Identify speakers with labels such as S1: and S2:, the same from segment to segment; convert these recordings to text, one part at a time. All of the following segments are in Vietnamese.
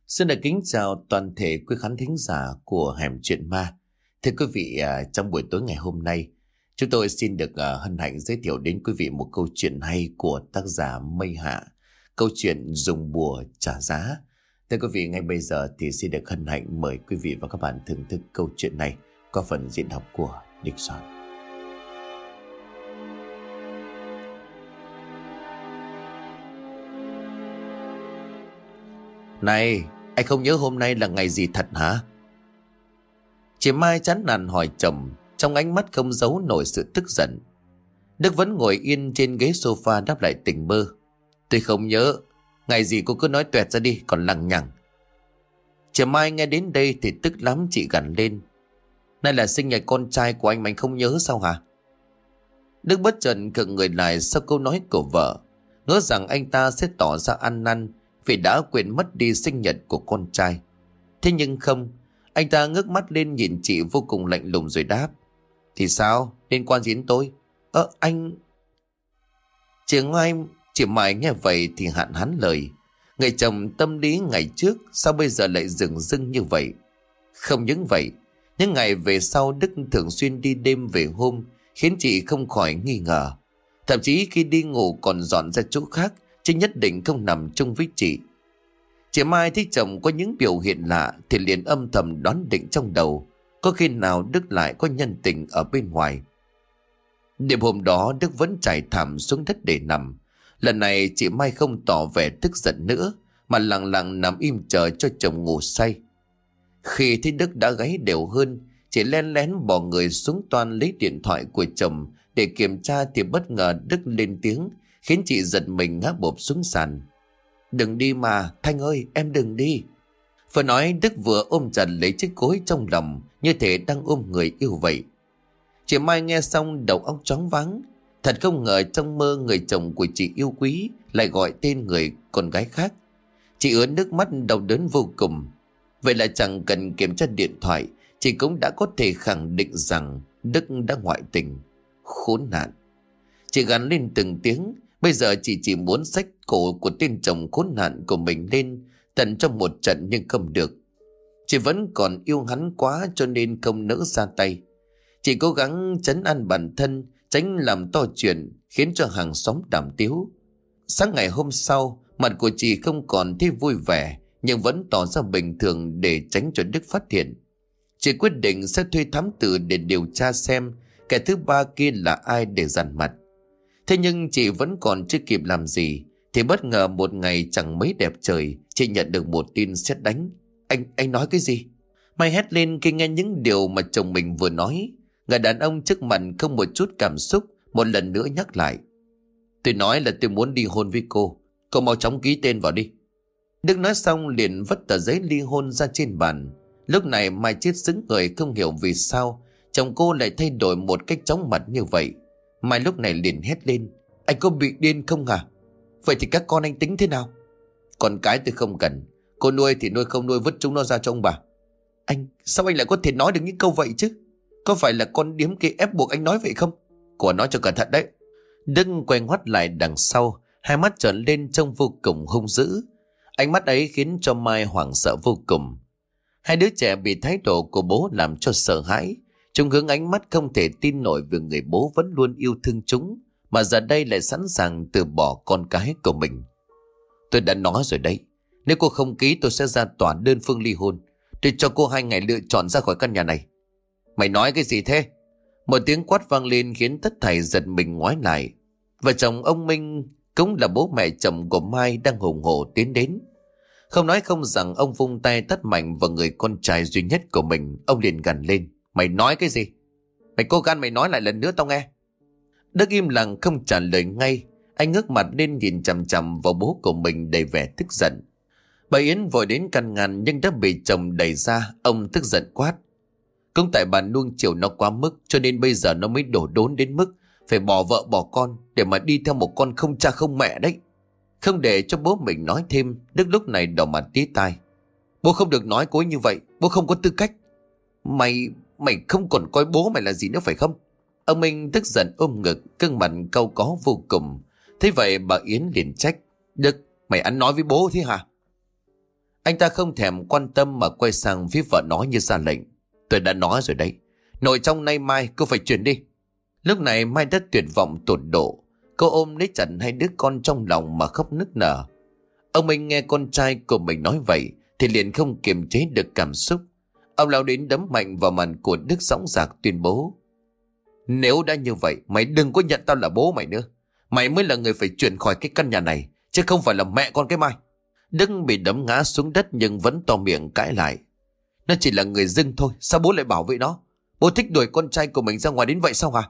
S1: Xin được kính chào toàn thể quý khán thính giả của Hẻm Chuyện Ma. Thưa quý vị, trong buổi tối ngày hôm nay, chúng tôi xin được hân hạnh giới thiệu đến quý vị một câu chuyện hay của tác giả Mây Hạ. Câu chuyện dùng bùa trả giá. Thưa quý vị, ngay bây giờ thì xin được hân hạnh mời quý vị và các bạn thưởng thức câu chuyện này qua phần diễn đọc của Địch Soạn. Này, anh không nhớ hôm nay là ngày gì thật hả? Chị Mai chán nản hỏi chồng, trong ánh mắt không giấu nổi sự tức giận. Đức vẫn ngồi yên trên ghế sofa đáp lại tỉnh bơ. Tôi không nhớ, ngày gì cô cứ nói toẹt ra đi, còn lằng nhằng. Chị Mai nghe đến đây thì tức lắm, chị gằn lên. Nay là sinh nhật con trai của anh mà anh không nhớ sao hả? Đức bất chợt khựng người lại sau câu nói của vợ, ngỡ rằng anh ta sẽ tỏ ra ăn năn vì đã quên mất đi sinh nhật của con trai. Thế nhưng không, anh ta ngước mắt lên nhìn chị vô cùng lạnh lùng rồi đáp. Thì sao? Liên quan gì đến tôi? Anh... Chị Mai nghe vậy thì hạn hán lời. Người chồng tâm lý ngày trước sao bây giờ lại dửng dưng như vậy? Không những vậy, những ngày về sau Đức thường xuyên đi đêm về hôm khiến chị không khỏi nghi ngờ. Thậm chí khi đi ngủ còn dọn ra chỗ khác, chứ nhất định không nằm chung với chị. Chị Mai thấy chồng có những biểu hiện lạ thì liền âm thầm đoán định trong đầu, có khi nào Đức lại có nhân tình ở bên ngoài. Đêm hôm đó Đức vẫn trải thảm xuống đất để nằm. Lần này chị Mai không tỏ vẻ tức giận nữa, mà lặng lặng nằm im chờ cho chồng ngủ say. Khi thấy Đức đã gáy đều hơn, chị len lén bỏ người xuống toan lấy điện thoại của chồng để kiểm tra thì bất ngờ Đức lên tiếng, khiến chị giật mình ngã bộp xuống sàn. Đừng đi mà, Thanh ơi, em đừng đi. Vừa nói Đức vừa ôm chặt lấy chiếc gối trong lòng, như thể đang ôm người yêu vậy. Chị Mai nghe xong đầu óc choáng váng. Thật không ngờ trong mơ người chồng của chị yêu quý lại gọi tên người con gái khác. Chị ứa nước mắt đau đớn vô cùng. Vậy là chẳng cần kiểm tra điện thoại, chị cũng đã có thể khẳng định rằng Đức đã ngoại tình. Khốn nạn. Chị gắn lên từng tiếng. Bây giờ chị chỉ muốn xách cổ của tên chồng khốn nạn của mình lên tận trong một trận, nhưng không được. Chị vẫn còn yêu hắn quá cho nên không nỡ ra tay. Chị cố gắng trấn an bản thân, tránh làm to chuyện khiến cho hàng xóm đàm tiếu. Sáng ngày hôm sau, mặt của chị không còn thấy vui vẻ, nhưng vẫn tỏ ra bình thường để tránh cho Đức phát hiện. Chị quyết định sẽ thuê thám tử để điều tra xem kẻ thứ ba kia là ai để dằn mặt. Thế nhưng chị vẫn còn chưa kịp làm gì thì bất ngờ một ngày chẳng mấy đẹp trời, chị nhận được một tin sét đánh. Anh nói cái gì? Mai hét lên khi nghe những điều mà chồng mình vừa nói. Người đàn ông trước mặt không một chút cảm xúc, một lần nữa nhắc lại. Tôi nói là tôi muốn ly hôn với cô mau chóng ký tên vào đi. Đức nói xong liền vất tờ giấy ly hôn ra trên bàn. Lúc này Mai chết sững người, không hiểu vì sao chồng cô lại thay đổi một cách chóng mặt như vậy. Mai lúc này liền hét lên. Anh có bị điên không hả? Vậy thì các con anh tính thế nào? Con cái tôi không cần. Cô nuôi thì nuôi, không nuôi vứt chúng nó ra cho ông bà. Sao anh lại có thể nói được những câu vậy chứ? Có phải là con điếm kia ép buộc anh nói vậy không? Cô nói cho cẩn thận đấy. Đức quay ngoắt lại đằng sau, hai mắt trợn lên trông vô cùng hung dữ. Ánh mắt ấy khiến cho Mai hoảng sợ vô cùng. Hai đứa trẻ bị thái độ của bố làm cho sợ hãi. Chúng hướng ánh mắt không thể tin nổi về người bố vẫn luôn yêu thương chúng, mà giờ đây lại sẵn sàng từ bỏ con cái của mình. Tôi đã nói rồi đấy, nếu cô không ký tôi sẽ ra tòa đơn phương ly hôn. Tôi cho cô 2 ngày lựa chọn ra khỏi căn nhà này. Mày nói cái gì thế? Một tiếng quát vang lên khiến tất thảy giật mình ngoái lại. Vợ chồng ông Minh, cũng là bố mẹ chồng của Mai, đang hùng hổ tiến đến. Không nói không rằng ông vung tay tát mạnh vào người con trai duy nhất của mình. Ông liền gằn lên. Mày nói cái gì? Mày có gan mày nói lại lần nữa tao nghe. Đức im lặng không trả lời ngay. Anh ngước mặt lên nhìn chằm chằm vào bố của mình đầy vẻ tức giận. Bà Yến vội đến can ngăn nhưng đã bị chồng đẩy ra. Ông tức giận quát. Cũng tại bà nuông chiều nó quá mức, cho nên bây giờ nó mới đổ đốn đến mức phải bỏ vợ bỏ con để mà đi theo một con không cha không mẹ đấy. Không để cho bố mình nói thêm, Đức lúc này đỏ mặt tía tai. Bố không được nói cô ấy như vậy, bố không có tư cách. Mày không còn coi bố mày là gì nữa phải không? Ông Minh tức giận ôm ngực, căng mặt cau có vô cùng. Thế vậy bà Yến liền trách. Đức, mày ăn nói với bố thế hả? Anh ta không thèm quan tâm mà quay sang phía vợ nói như ra lệnh. Tôi đã nói rồi đấy, nội trong nay mai cô phải chuyển đi. Lúc này Mai đã tuyệt vọng tột độ. Cô ôm lấy chặt hai đứa con trong lòng mà khóc nức nở. Ông Minh nghe con trai của mình nói vậy thì liền không kiềm chế được cảm xúc. Ông lao đến đấm mạnh vào mặt của Đức dõng dạc tuyên bố: Nếu đã như vậy, mày đừng có nhận tao là bố mày nữa. Mày mới là người phải chuyển khỏi cái căn nhà này, chứ không phải là mẹ con cái Mai. Đức bị đấm ngã xuống đất nhưng vẫn to miệng cãi lại. Nó chỉ là người dưng thôi, sao bố lại bảo vệ nó? Bố thích đuổi con trai của mình ra ngoài đến vậy sao hả?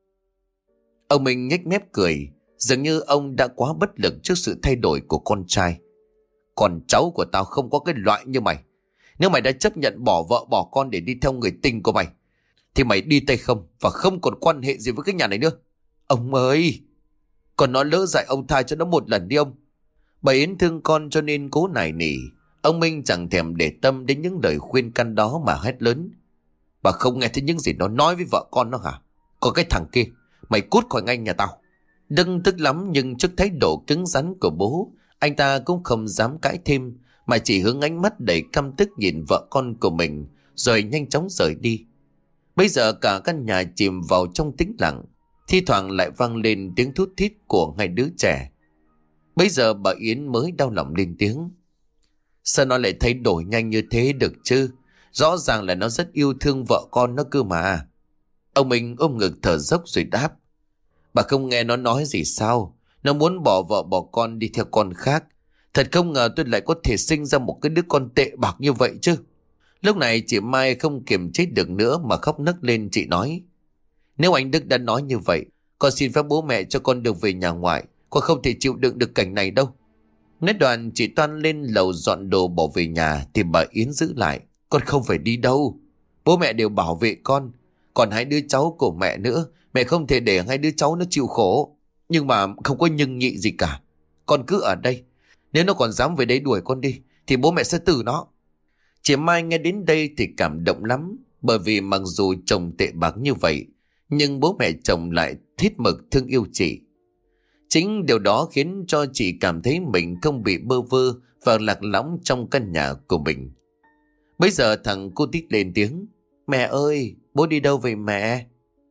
S1: Ông Minh nhếch mép cười, dường như ông đã quá bất lực trước sự thay đổi của con trai. Con cháu của tao không có cái loại như mày. Nếu mày đã chấp nhận bỏ vợ bỏ con để đi theo người tình của mày, thì mày đi tay không và không còn quan hệ gì với cái nhà này nữa. Ông ơi, còn nó lỡ dại ông tha cho nó một lần đi ông. Bà Yến thương con cho nên cố nài nỉ. Ông Minh chẳng thèm để tâm đến những lời khuyên can đó mà hét lớn: Bà không nghe thấy những gì nó nói với vợ con nó hả? Còn cái thằng kia, mày cút khỏi ngay nhà tao. Đức tức lắm nhưng trước thái độ cứng rắn của bố, anh ta cũng không dám cãi thêm, mà chỉ hướng ánh mắt đầy căm tức nhìn vợ con của mình rồi nhanh chóng rời đi. Bây giờ cả căn nhà chìm vào trong tĩnh lặng, thi thoảng lại vang lên tiếng thút thít của hai đứa trẻ. Bây giờ bà Yến mới đau lòng lên tiếng: Sao nó lại thay đổi nhanh như thế được chứ? Rõ ràng là nó rất yêu thương vợ con nó cơ mà. Ông Minh ôm ngực thở dốc rồi đáp: Bà không nghe nó nói gì sao? Nó muốn bỏ vợ bỏ con đi theo con khác. Thật không ngờ tôi lại có thể sinh ra một cái đứa con tệ bạc như vậy chứ. Lúc này chị Mai không kiềm chế được nữa mà khóc nấc lên. Chị nói: Nếu anh Đức đã nói như vậy, con xin phép bố mẹ cho con được về nhà ngoại. Con không thể chịu đựng được cảnh này đâu. Nói đoạn chị toan lên lầu dọn đồ bỏ về nhà thì bà Yến giữ lại: Con không phải đi đâu. Bố mẹ đều bảo vệ con. Còn hai đứa cháu của mẹ nữa, mẹ không thể để hai đứa cháu nó chịu khổ. Nhưng mà không có nhưng nhị gì cả. Con cứ ở đây. Nếu nó còn dám về đây đuổi con đi thì bố mẹ sẽ từ nó. Chị Mai nghe đến đây thì cảm động lắm. Bởi vì mặc dù chồng tệ bạc như vậy, nhưng bố mẹ chồng lại thiết mực thương yêu chị. Chính điều đó khiến cho chị cảm thấy mình không bị bơ vơ và lạc lõng trong căn nhà của mình. Bây giờ thằng cô Tít lên tiếng: Mẹ ơi, bố đi đâu vậy mẹ?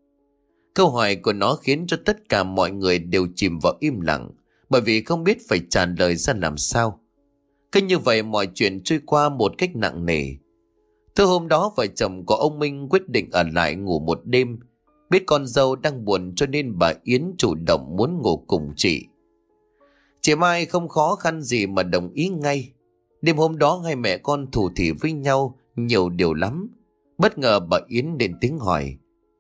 S1: Câu hỏi của nó khiến cho tất cả mọi người đều chìm vào im lặng, bởi vì không biết phải trả lời ra làm sao. Cứ như vậy mọi chuyện trôi qua một cách nặng nề. Thứ hôm đó vợ chồng của ông Minh quyết định ở lại ngủ một đêm. Biết con dâu đang buồn cho nên bà Yến chủ động muốn ngủ cùng chị. Chị Mai không khó khăn gì mà đồng ý ngay. Đêm hôm đó hai mẹ con thủ thỉ với nhau nhiều điều lắm. Bất ngờ bà Yến lên tiếng hỏi: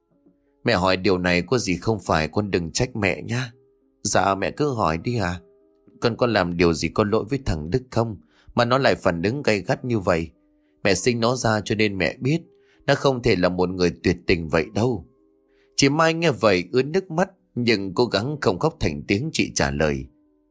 S1: Mẹ hỏi điều này có gì không phải, con đừng trách mẹ nhá. Dạ mẹ cứ hỏi đi à. Con làm điều gì có lỗi với thằng Đức không mà nó lại phản ứng gay gắt như vậy? Mẹ sinh nó ra cho nên mẹ biết nó không thể là một người tuyệt tình vậy đâu. Chị Mai nghe vậy ướt nước mắt nhưng cố gắng không khóc thành tiếng. Chị trả lời: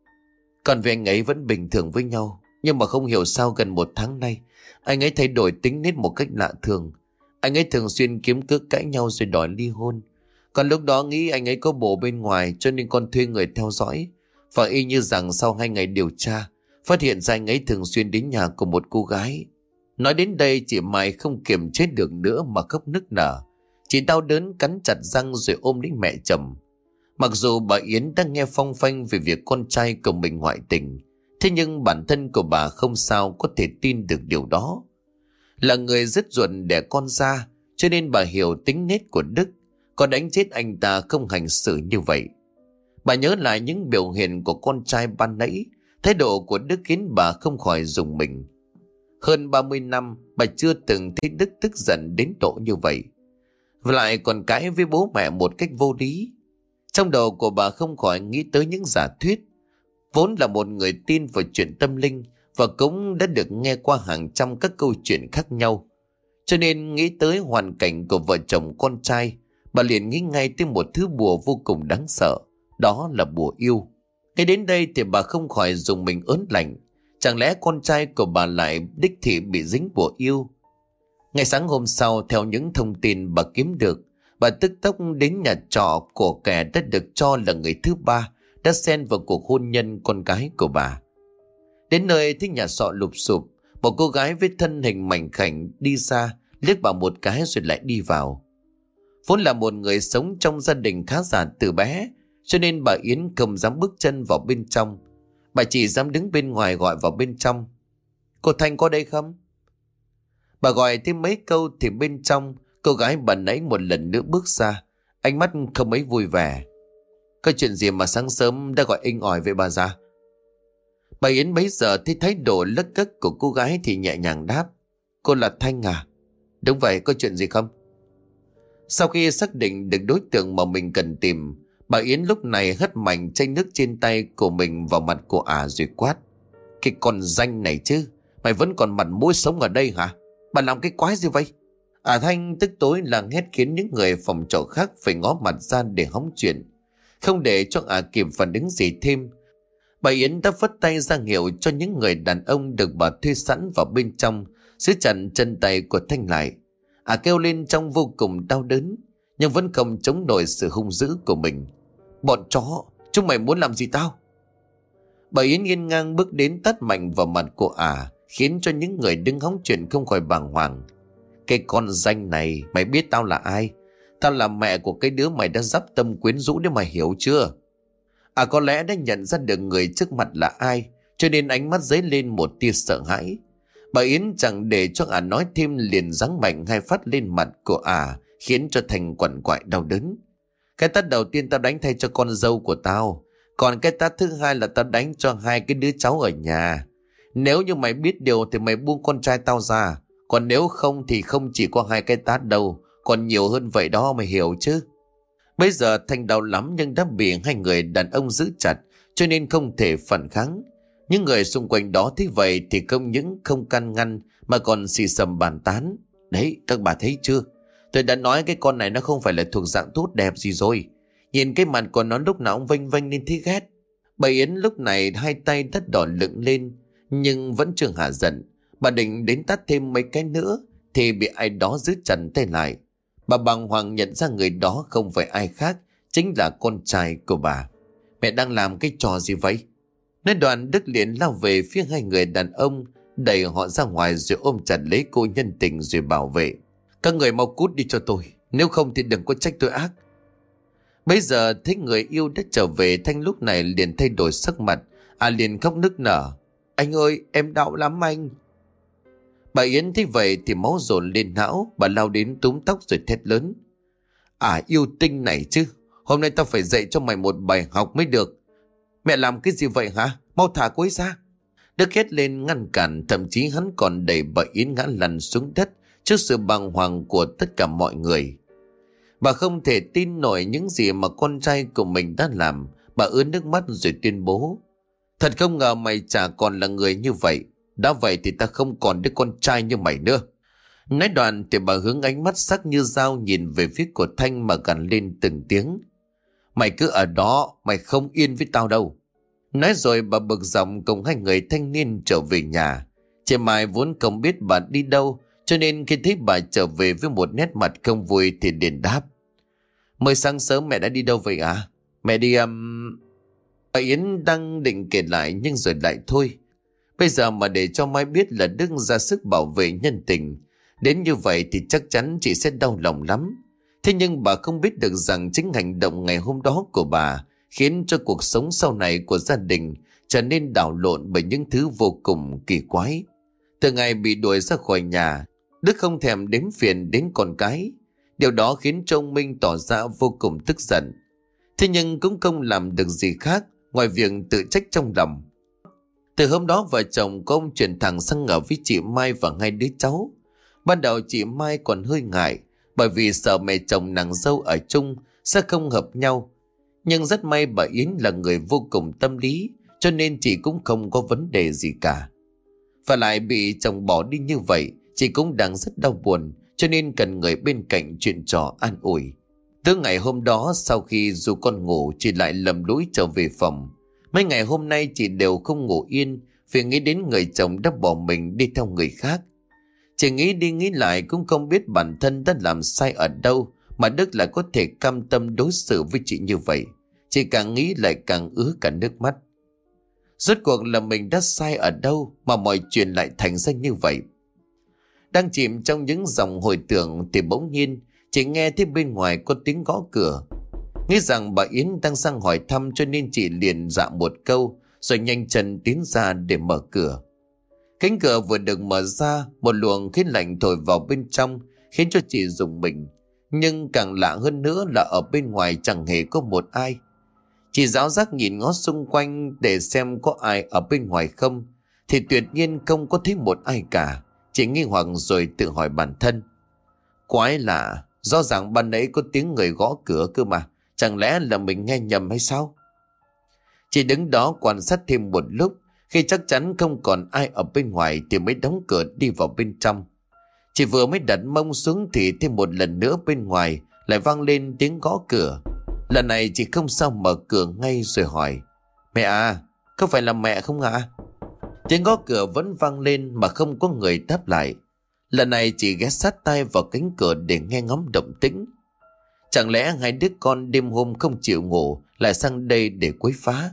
S1: Con với anh ấy vẫn bình thường với nhau, nhưng mà không hiểu sao gần một tháng nay anh ấy thay đổi tính nết một cách lạ thường. Anh ấy thường xuyên kiếm cớ cãi nhau rồi đòi ly hôn. Còn lúc đó nghĩ anh ấy có bồ bên ngoài cho nên con thuê người theo dõi. Và y như rằng sau 2 ngày điều tra, phát hiện ra anh ấy thường xuyên đến nhà của một cô gái. Nói đến đây chị Mai không kiềm chế được nữa mà khóc nức nở. Chị đau đớn cắn chặt răng rồi ôm lấy mẹ chồng. Mặc dù bà Yến đang nghe phong phanh về việc con trai của mình ngoại tình, thế nhưng bản thân của bà không sao có thể tin được điều đó. Là người dứt ruột đẻ con ra, cho nên bà hiểu tính nết của Đức. Có đánh chết anh ta không hành xử như vậy. Bà nhớ lại những biểu hiện của con trai ban nãy. Thái độ của Đức khiến bà không khỏi rùng mình. Hơn 30 năm bà chưa từng thấy Đức tức giận đến độ như vậy, và lại còn cãi với bố mẹ một cách vô lý. Trong đầu của bà không khỏi nghĩ tới những giả thuyết. Vốn là một người tin vào chuyện tâm linh và cũng đã được nghe qua hàng trăm các câu chuyện khác nhau, cho nên nghĩ tới hoàn cảnh của vợ chồng con trai, bà liền nghĩ ngay tới một thứ bùa vô cùng đáng sợ. Đó là bùa yêu. Ngay đến đây thì bà không khỏi dùng mình ớn lạnh. Chẳng lẽ con trai của bà lại đích thị bị dính bùa yêu? Ngày sáng hôm sau, theo những thông tin bà kiếm được, bà tức tốc đến nhà trọ của kẻ đã được cho là người thứ ba đã xen vào cuộc hôn nhân con gái của bà. Đến nơi thấy nhà trọ lụp xụp, Một cô gái với thân hình mảnh khảnh đi ra, liếc bà một cái rồi lại đi vào. Vốn là một người sống trong gia đình khá giả từ bé, cho nên bà Yến không dám bước chân vào bên trong. Bà chỉ dám đứng bên ngoài gọi vào bên trong. Cô Thanh có đây không? Bà gọi thêm mấy câu thì bên trong, cô gái bà nãy một lần nữa bước ra, ánh mắt không mấy vui vẻ. Có chuyện gì mà sáng sớm đã gọi inh ỏi với bà già? Bà Yến bấy giờ thấy thái độ lấc cấc của cô gái thì nhẹ nhàng đáp. Cô là Thanh à? Đúng vậy, có chuyện gì không? Sau khi xác định được đối tượng mà mình cần tìm, bà Yến lúc này hất mạnh chai nước trên tay của mình vào mặt của rồi quát. Cái con danh này chứ, mày vẫn còn mặt mũi sống ở đây hả? Bà làm cái quái gì vậy? Thanh tức tối là hét khiến những người phòng trọ khác phải ngó mặt ra để hóng chuyện. Không để cho kịp phản ứng gì thêm, bà Yến đã phất tay ra hiệu cho những người đàn ông được bà thuê sẵn vào bên trong, giữ chặt chân tay của Thanh lại. Kêu lên trong vô cùng đau đớn, nhưng vẫn không chống nổi sự hung dữ của mình. Bọn chó, chúng mày muốn làm gì tao? Bà Yến nghiêng ngang bước đến tát mạnh vào mặt của khiến cho những người đứng hóng chuyện không khỏi bàng hoàng. Cái con danh này, mày biết tao là ai? Tao là mẹ của cái đứa mày đã dắp tâm quyến rũ đấy, mày hiểu chưa? Có lẽ đã nhận ra được người trước mặt là ai, cho nên ánh mắt dấy lên một tia sợ hãi. Bà Yến chẳng để cho nói thêm, liền giáng mạnh hai phát lên mặt của khiến cho Thành quằn quại đau đớn. Cái tát đầu tiên tao đánh thay cho con dâu của tao, còn cái tát thứ hai là tao đánh cho hai cái đứa cháu ở nhà. Nếu như mày biết điều thì mày buông con trai tao ra, còn nếu không thì không chỉ có hai cái tát đâu, còn nhiều hơn vậy đó, mày hiểu chứ? Bây giờ Thành đau lắm nhưng đã bị hai người đàn ông giữ chặt, cho nên không thể phản kháng. Những người xung quanh đó thấy vậy thì không những không can ngăn mà còn xì xầm bàn tán. Đấy, các bà thấy chưa? Tôi đã nói cái con này nó không phải là thuộc dạng tốt đẹp gì rồi. Nhìn cái mặt của nó lúc nào cũng vênh vênh nên thấy ghét. Bà Yến lúc này hai tay đất đỏ lựng lên, nhưng vẫn chưa hạ giận. Bà định đến tát thêm mấy cái nữa thì bị ai đó giữ chặt tay lại. Bà bàng hoàng nhận ra người đó không phải ai khác, chính là con trai của bà. Mẹ đang làm cái trò gì vậy? Nói đoạn Đức liền lao về phía hai người đàn ông, đẩy họ ra ngoài rồi ôm chặt lấy cô nhân tình rồi bảo vệ. Các người mau cút đi cho tôi, nếu không thì đừng có trách tôi ác. Bây giờ thấy người yêu đã trở về, Thanh lúc này liền thay đổi sắc mặt, liền khóc nức nở. Anh ơi, em đau lắm anh. Bà Yến thấy vậy thì máu dồn lên não, bà lao đến túm tóc rồi thét lớn. Yêu tinh này chứ, hôm nay tao phải dạy cho mày một bài học mới được. Mẹ làm cái gì vậy hả? Mau thả cô ấy ra. Đức hét lên ngăn cản, thậm chí hắn còn đẩy bà Yến ngã lăn xuống đất trước sự bàng hoàng của tất cả mọi người. Bà không thể tin nổi những gì mà con trai của mình đã làm. Bà ướt nước mắt rồi tuyên bố. Thật không ngờ mày chả còn là người như vậy. Đã vậy thì ta không còn đứa con trai như mày nữa. Nói đoạn thì bà hướng ánh mắt sắc như dao nhìn về phía của Thanh mà gằn lên từng tiếng. Mày cứ ở đó, mày không yên với tao đâu. Nói rồi bà bực giọng cùng hai người thanh niên trở về nhà. Chị Mai vốn không biết bà đi đâu, cho nên khi thấy bà trở về với một nét mặt không vui thì liền đáp. Mới sáng sớm mẹ đã đi đâu vậy à? Mẹ đi Bà Yến đang định kể lại nhưng rồi lại thôi. Bây giờ mà để cho Mai biết là Đức ra sức bảo vệ nhân tình, đến như vậy thì chắc chắn chị sẽ đau lòng lắm. Thế nhưng bà không biết được rằng chính hành động ngày hôm đó của bà khiến cho cuộc sống sau này của gia đình trở nên đảo lộn bởi những thứ vô cùng kỳ quái. Từ ngày bị đuổi ra khỏi nhà, Đức không thèm đếm phiền đến con cái. Điều đó khiến cho ông Minh tỏ ra vô cùng tức giận. Thế nhưng cũng không làm được gì khác ngoài việc tự trách trong lòng. Từ hôm đó vợ chồng của ông chuyển thẳng sang ở với chị Mai và hai đứa cháu. Ban đầu chị Mai còn hơi ngại, bởi vì sợ mẹ chồng nàng dâu ở chung sẽ không hợp nhau. Nhưng rất may bà Yến là người vô cùng tâm lý, cho nên chị cũng không có vấn đề gì cả. Và lại bị chồng bỏ đi như vậy, chị cũng đang rất đau buồn, cho nên cần người bên cạnh chuyện trò an ủi. Từ ngày hôm đó, sau khi dù con ngủ, chị lại lầm lũi trở về phòng. Mấy ngày hôm nay chị đều không ngủ yên vì nghĩ đến người chồng đã bỏ mình đi theo người khác. Chị nghĩ đi nghĩ lại cũng không biết bản thân đã làm sai ở đâu mà Đức lại có thể cam tâm đối xử với chị như vậy. Chị càng nghĩ lại càng ứa cả nước mắt. Rốt cuộc là mình đã sai ở đâu mà mọi chuyện lại thành ra như vậy? Đang chìm trong những dòng hồi tưởng thì bỗng nhiên chị nghe thấy bên ngoài có tiếng gõ cửa. Nghĩ rằng bà Yến đang sang hỏi thăm cho nên chị liền dạ một câu rồi nhanh chân tiến ra để mở cửa. Cánh cửa vừa được mở ra, một luồng khí lạnh thổi vào bên trong khiến cho chị rùng mình. Nhưng càng lạ hơn nữa là ở bên ngoài chẳng hề có một ai. Chị giáo giác nhìn ngó xung quanh để xem có ai ở bên ngoài không, thì tuyệt nhiên không có thấy một ai cả. Chị nghi hoặc rồi tự hỏi bản thân. Quái lạ, rõ ràng ban nãy có tiếng người gõ cửa cơ mà, chẳng lẽ là mình nghe nhầm hay sao? Chị đứng đó quan sát thêm một lúc, khi chắc chắn không còn ai ở bên ngoài thì mới đóng cửa đi vào bên trong. Chị vừa mới đặt mông xuống thì thêm một lần nữa bên ngoài lại vang lên tiếng gõ cửa. Lần này chị không sao mở cửa ngay rồi hỏi. Mẹ à, có phải là mẹ không ạ? Tiếng gõ cửa vẫn vang lên mà không có người đáp lại. Lần này chị ghé sát tay vào cánh cửa để nghe ngóng động tĩnh. Chẳng lẽ hai đứa con đêm hôm không chịu ngủ lại sang đây để quấy phá?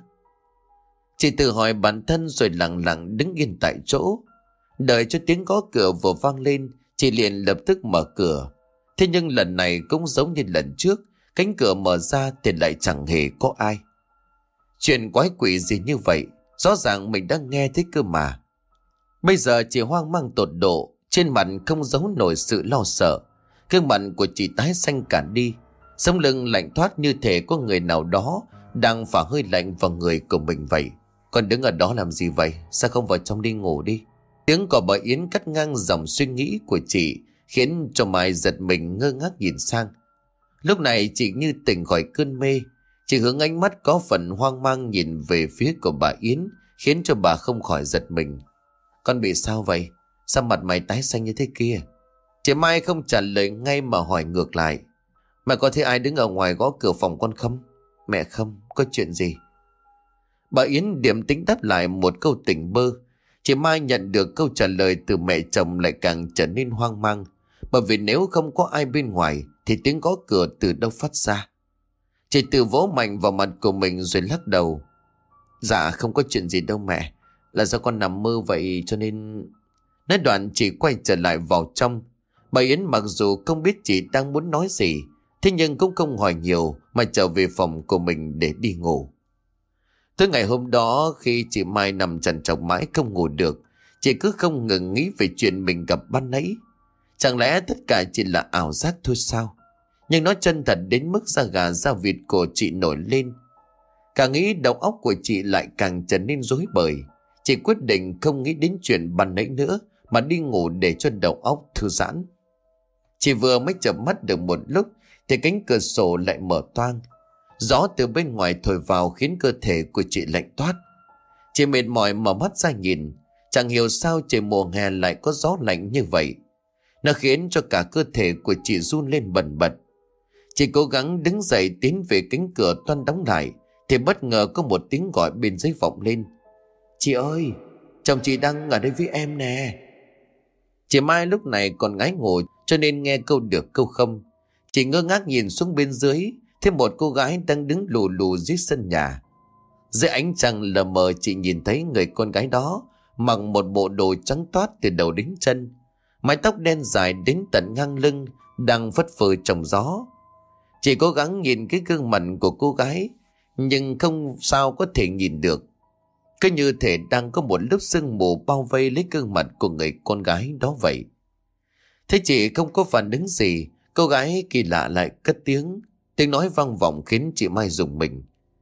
S1: Chị tự hỏi bản thân rồi lặng lặng đứng yên tại chỗ. Đợi cho tiếng gõ cửa vừa vang lên, chị liền lập tức mở cửa. Thế nhưng lần này cũng giống như lần trước, cánh cửa mở ra thì lại chẳng hề có ai. Chuyện quái quỷ gì như vậy? Rõ ràng mình đã nghe thấy cơ mà. Bây giờ chị hoang mang tột độ, trên mặt không giấu nổi sự lo sợ. Gương mặt của chị tái xanh cả đi, sống lưng lạnh toát như thể có người nào đó đang phả hơi lạnh vào người của mình vậy. Còn đứng ở đó làm gì vậy? Sao không vào trong đi ngủ đi? Tiếng của bà Yến cắt ngang dòng suy nghĩ của chị, khiến cho Mai giật mình ngơ ngác nhìn sang. Lúc này chị như tỉnh khỏi cơn mê. Chị hướng ánh mắt có phần hoang mang nhìn về phía của bà Yến, khiến cho bà không khỏi giật mình. Con bị sao vậy? Sao mặt mày tái xanh như thế kia? Chị Mai không trả lời ngay mà hỏi ngược lại. Mẹ có thấy ai đứng ở ngoài gõ cửa phòng con không? Mẹ không, có chuyện gì? Bà Yến điềm tĩnh đáp lại một câu tỉnh bơ. Chị Mai nhận được câu trả lời từ mẹ chồng lại càng trở nên hoang mang. Bởi vì nếu không có ai bên ngoài thì tiếng gõ cửa từ đâu phát ra? Chị tự vỗ mạnh vào mặt của mình rồi lắc đầu. Dạ không có chuyện gì đâu mẹ. Là do con nằm mơ vậy cho nên... Nói đoạn chị quay trở lại vào trong. Bà Yến mặc dù không biết chị đang muốn nói gì, thế nhưng cũng không hỏi nhiều mà trở về phòng của mình để đi ngủ. Tới ngày hôm đó khi chị Mai nằm trằn trọc mãi không ngủ được, chị cứ không ngừng nghĩ về chuyện mình gặp ban nãy. Chẳng lẽ tất cả chỉ là ảo giác thôi sao? Nhưng nó chân thật đến mức da gà da vịt của chị nổi lên. Càng nghĩ đầu óc của chị lại càng trở nên rối bời. Chị quyết định không nghĩ đến chuyện ban nãy nữa mà đi ngủ để cho đầu óc thư giãn. Chị vừa mới chợp mắt được một lúc thì cánh cửa sổ lại mở toang. Gió từ bên ngoài thổi vào khiến cơ thể của chị lạnh toát. Chị mệt mỏi mở mắt ra nhìn. Chẳng hiểu sao trời mùa hè lại có gió lạnh như vậy. Nó khiến cho cả cơ thể của chị run lên bần bật. Chị cố gắng đứng dậy tiến về cánh cửa toan đóng lại thì bất ngờ có một tiếng gọi bên dưới vọng lên. Chị ơi, chồng chị đang ở đây với em nè. Chị Mai lúc này còn ngái ngủ cho nên nghe câu được câu không. Chị ngơ ngác nhìn xuống bên dưới, thêm một cô gái đang đứng lù lù dưới sân nhà. Dưới ánh trăng lờ mờ chị nhìn thấy người con gái đó mặc một bộ đồ trắng toát từ đầu đến chân, mái tóc đen dài đến tận ngang lưng đang phất phơ trong gió. Chị cố gắng nhìn cái gương mặt của cô gái nhưng không sao có thể nhìn được. Cứ như thể đang có một lớp sương mù bao vây lấy gương mặt của người con gái đó vậy. Thế chị không có phản ứng gì, cô gái kỳ lạ lại cất tiếng. Tiếng nói vang vọng khiến chị Mai rùng mình.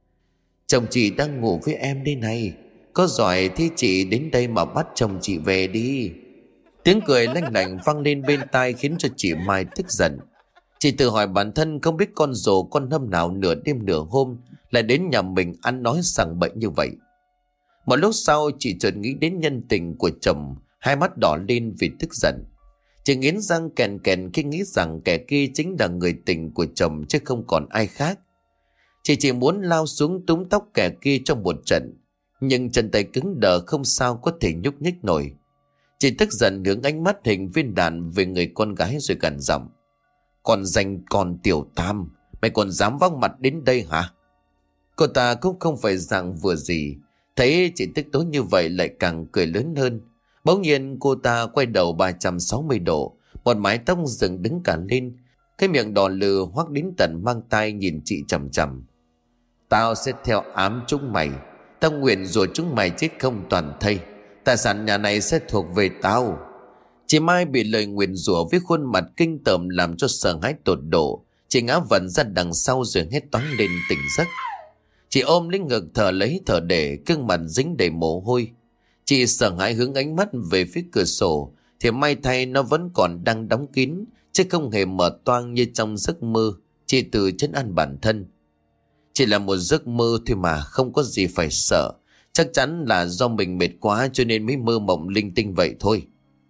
S1: Chồng chị đang ngủ với em đây này. Có giỏi thì chị đến đây mà bắt chồng chị về đi. Tiếng cười lanh lảnh vang lên bên tai khiến cho chị Mai tức giận. Chị tự hỏi bản thân không biết con rồ con hâm nào nửa đêm nửa hôm lại đến nhà mình ăn nói sằng bậy như vậy. Một lúc sau chị chợt nghĩ đến nhân tình của chồng, hai mắt đỏ lên vì tức giận. Chị nghiến răng kèn kèn khi nghĩ rằng kẻ kia chính là người tình của chồng chứ không còn ai khác. Chị chỉ muốn lao xuống túm tóc kẻ kia trong một trận, nhưng chân tay cứng đờ không sao có thể nhúc nhích nổi. Chị tức giận hướng ánh mắt hình viên đạn về người con gái rồi gằn giọng. Còn danh con tiểu tam, mày còn dám văng mặt đến đây hả? Cô ta cũng không phải dạng vừa gì, Thấy chị tức tối như vậy lại càng cười lớn hơn. Bỗng nhiên cô ta quay đầu 360 độ, một mái tóc dựng đứng cả lên, cái miệng đỏ lừ hoắc đến tận mang tai nhìn chị chằm chằm. Tao sẽ theo ám chúng mày. Tao nguyện rủa chúng mày chết không toàn thây. Tài sản nhà này sẽ thuộc về tao. Chị Mai bị lời nguyền rủa với khuôn mặt kinh tởm làm cho sợ hãi tột độ. Chị ngã vật ra đằng sau rồi hét toáng lên tỉnh giấc. Chị ôm lấy ngực thở lấy thở để, gương mặt dính đầy mồ hôi. Chị sợ hãi hướng ánh mắt về phía cửa sổ, thì may thay nó vẫn còn đang đóng kín, chứ không hề mở toang như trong giấc mơ. Chị tự trấn an bản thân. Chỉ là một giấc mơ thôi mà, không có gì phải sợ. Chắc chắn là do mình mệt quá cho nên mới mơ mộng linh tinh vậy thôi.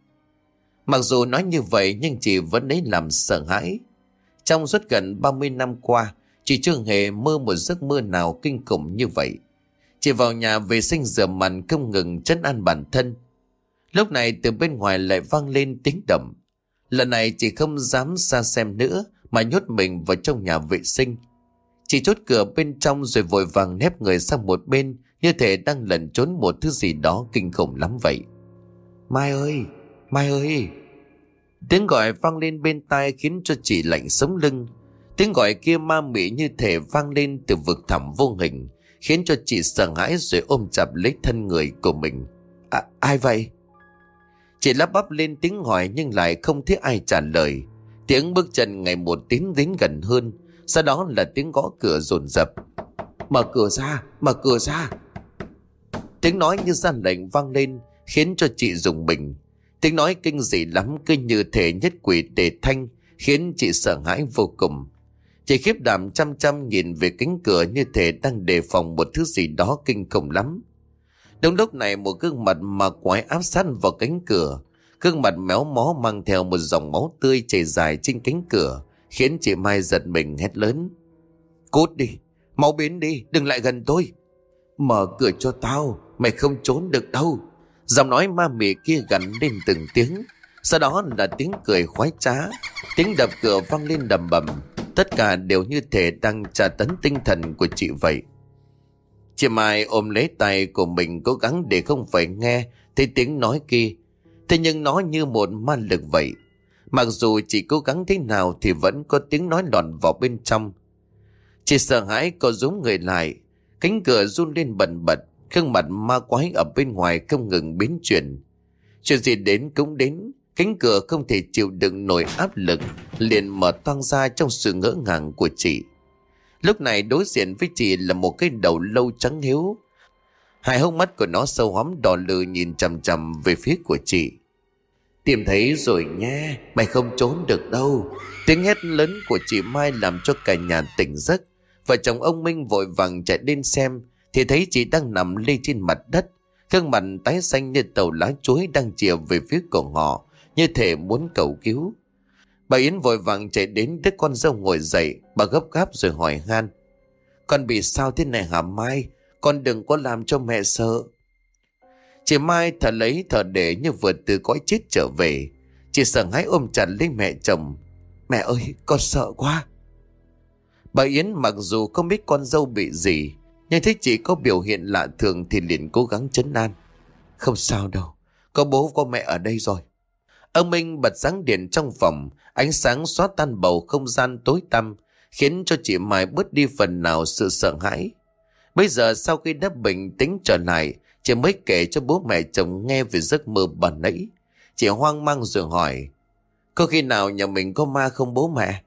S1: Mặc dù nói như vậy nhưng chị vẫn lấy làm sợ hãi. Trong suốt gần 30 năm qua, chị chưa hề mơ một giấc mơ nào kinh khủng như vậy. Chị vào nhà vệ sinh rửa mặt không ngừng trấn an bản thân. Lúc này từ bên ngoài lại vang lên tiếng động. Lần này chị không dám ra xem nữa mà nhốt mình vào trong nhà vệ sinh. Chị chốt cửa bên trong rồi vội vàng nép người sang một bên, như thể đang lẩn trốn một thứ gì đó kinh khủng lắm vậy. Mai ơi! Mai ơi! Tiếng gọi vang lên bên tai khiến cho chị lạnh sống lưng. Tiếng gọi kia ma mị như thể vang lên từ vực thẳm vô hình, khiến cho chị sợ hãi rồi ôm chặt lấy thân người của mình. Ai vậy? Chị lắp bắp lên tiếng hỏi nhưng lại không thấy ai trả lời. Tiếng bước chân ngày một tiến đến gần hơn, sau đó là tiếng gõ cửa dồn dập. Mở cửa ra! Mở cửa ra! Tiếng nói như ra lệnh vang lên khiến cho chị rùng mình. Tiếng nói kinh dị lắm, cứ như thể nhất quỷ tề thanh, khiến chị sợ hãi vô cùng. Chị khiếp đảm chăm chăm nhìn về cánh cửa như thể đang đề phòng một thứ gì đó kinh khủng lắm. Đúng lúc này một gương mặt ma quái áp sát vào cánh cửa. Gương mặt méo mó mang theo một dòng máu tươi chảy dài trên cánh cửa, khiến chị Mai giật mình hét lớn. Cút đi! Mau biến đi! Đừng lại gần tôi! Mở cửa cho tao! Mày không trốn được đâu! Giọng nói ma mị kia gằn lên từng tiếng. Sau đó là tiếng cười khoái trá, tiếng đập cửa vang lên đầm bầm. Tất cả đều như thể đang tra tấn tinh thần của chị vậy. Chị Mai ôm lấy tay của mình cố gắng để không phải nghe thấy tiếng nói kia. Thế nhưng nó như một ma lực vậy. Mặc dù chị cố gắng thế nào thì vẫn có tiếng nói lọt vào bên trong. Chị sợ hãi co rúm người lại. Cánh cửa run lên bần bật. Gương mặt ma quái ở bên ngoài không ngừng biến chuyển. Chuyện gì đến cũng đến. Cánh cửa không thể chịu đựng nổi áp lực, liền mở toang ra trong sự ngỡ ngàng của chị. Lúc này đối diện với chị là một cái đầu lâu trắng hiếu. Hai hốc mắt của nó sâu hoắm đỏ lừ nhìn chằm chằm về phía của chị. Tìm thấy rồi nha, mày không trốn được đâu. Tiếng hét lớn của chị Mai làm cho cả nhà tỉnh giấc. Vợ chồng ông Minh vội vàng chạy lên xem thì thấy chị đang nằm lê trên mặt đất, gương mặt tái xanh như tàu lá chuối đang chìa về phía của họ, như thể muốn cầu cứu. Bà Yến vội vàng chạy đến đứa con dâu ngồi dậy. Bà gấp gáp rồi hỏi han. Con bị sao thế này hả Mai? Con đừng có làm cho mẹ sợ. Chị Mai thở lấy thở để như vừa từ cõi chết trở về. Chị sợ hãi ôm chặt lấy mẹ chồng. Mẹ ơi, con sợ quá. Bà Yến mặc dù không biết con dâu bị gì, nhưng thấy chị có biểu hiện lạ thường thì liền cố gắng trấn an. Không sao đâu, có bố có mẹ ở đây rồi. Ông Minh bật sáng điện trong phòng, ánh sáng xóa tan bầu không gian tối tăm, khiến cho chị Mai bớt đi phần nào sự sợ hãi. Bây giờ sau khi đã bình tĩnh trở lại, chị mới kể cho bố mẹ chồng nghe về giấc mơ ban nãy. Chị hoang mang rồi hỏi, có khi nào nhà mình có ma không bố mẹ?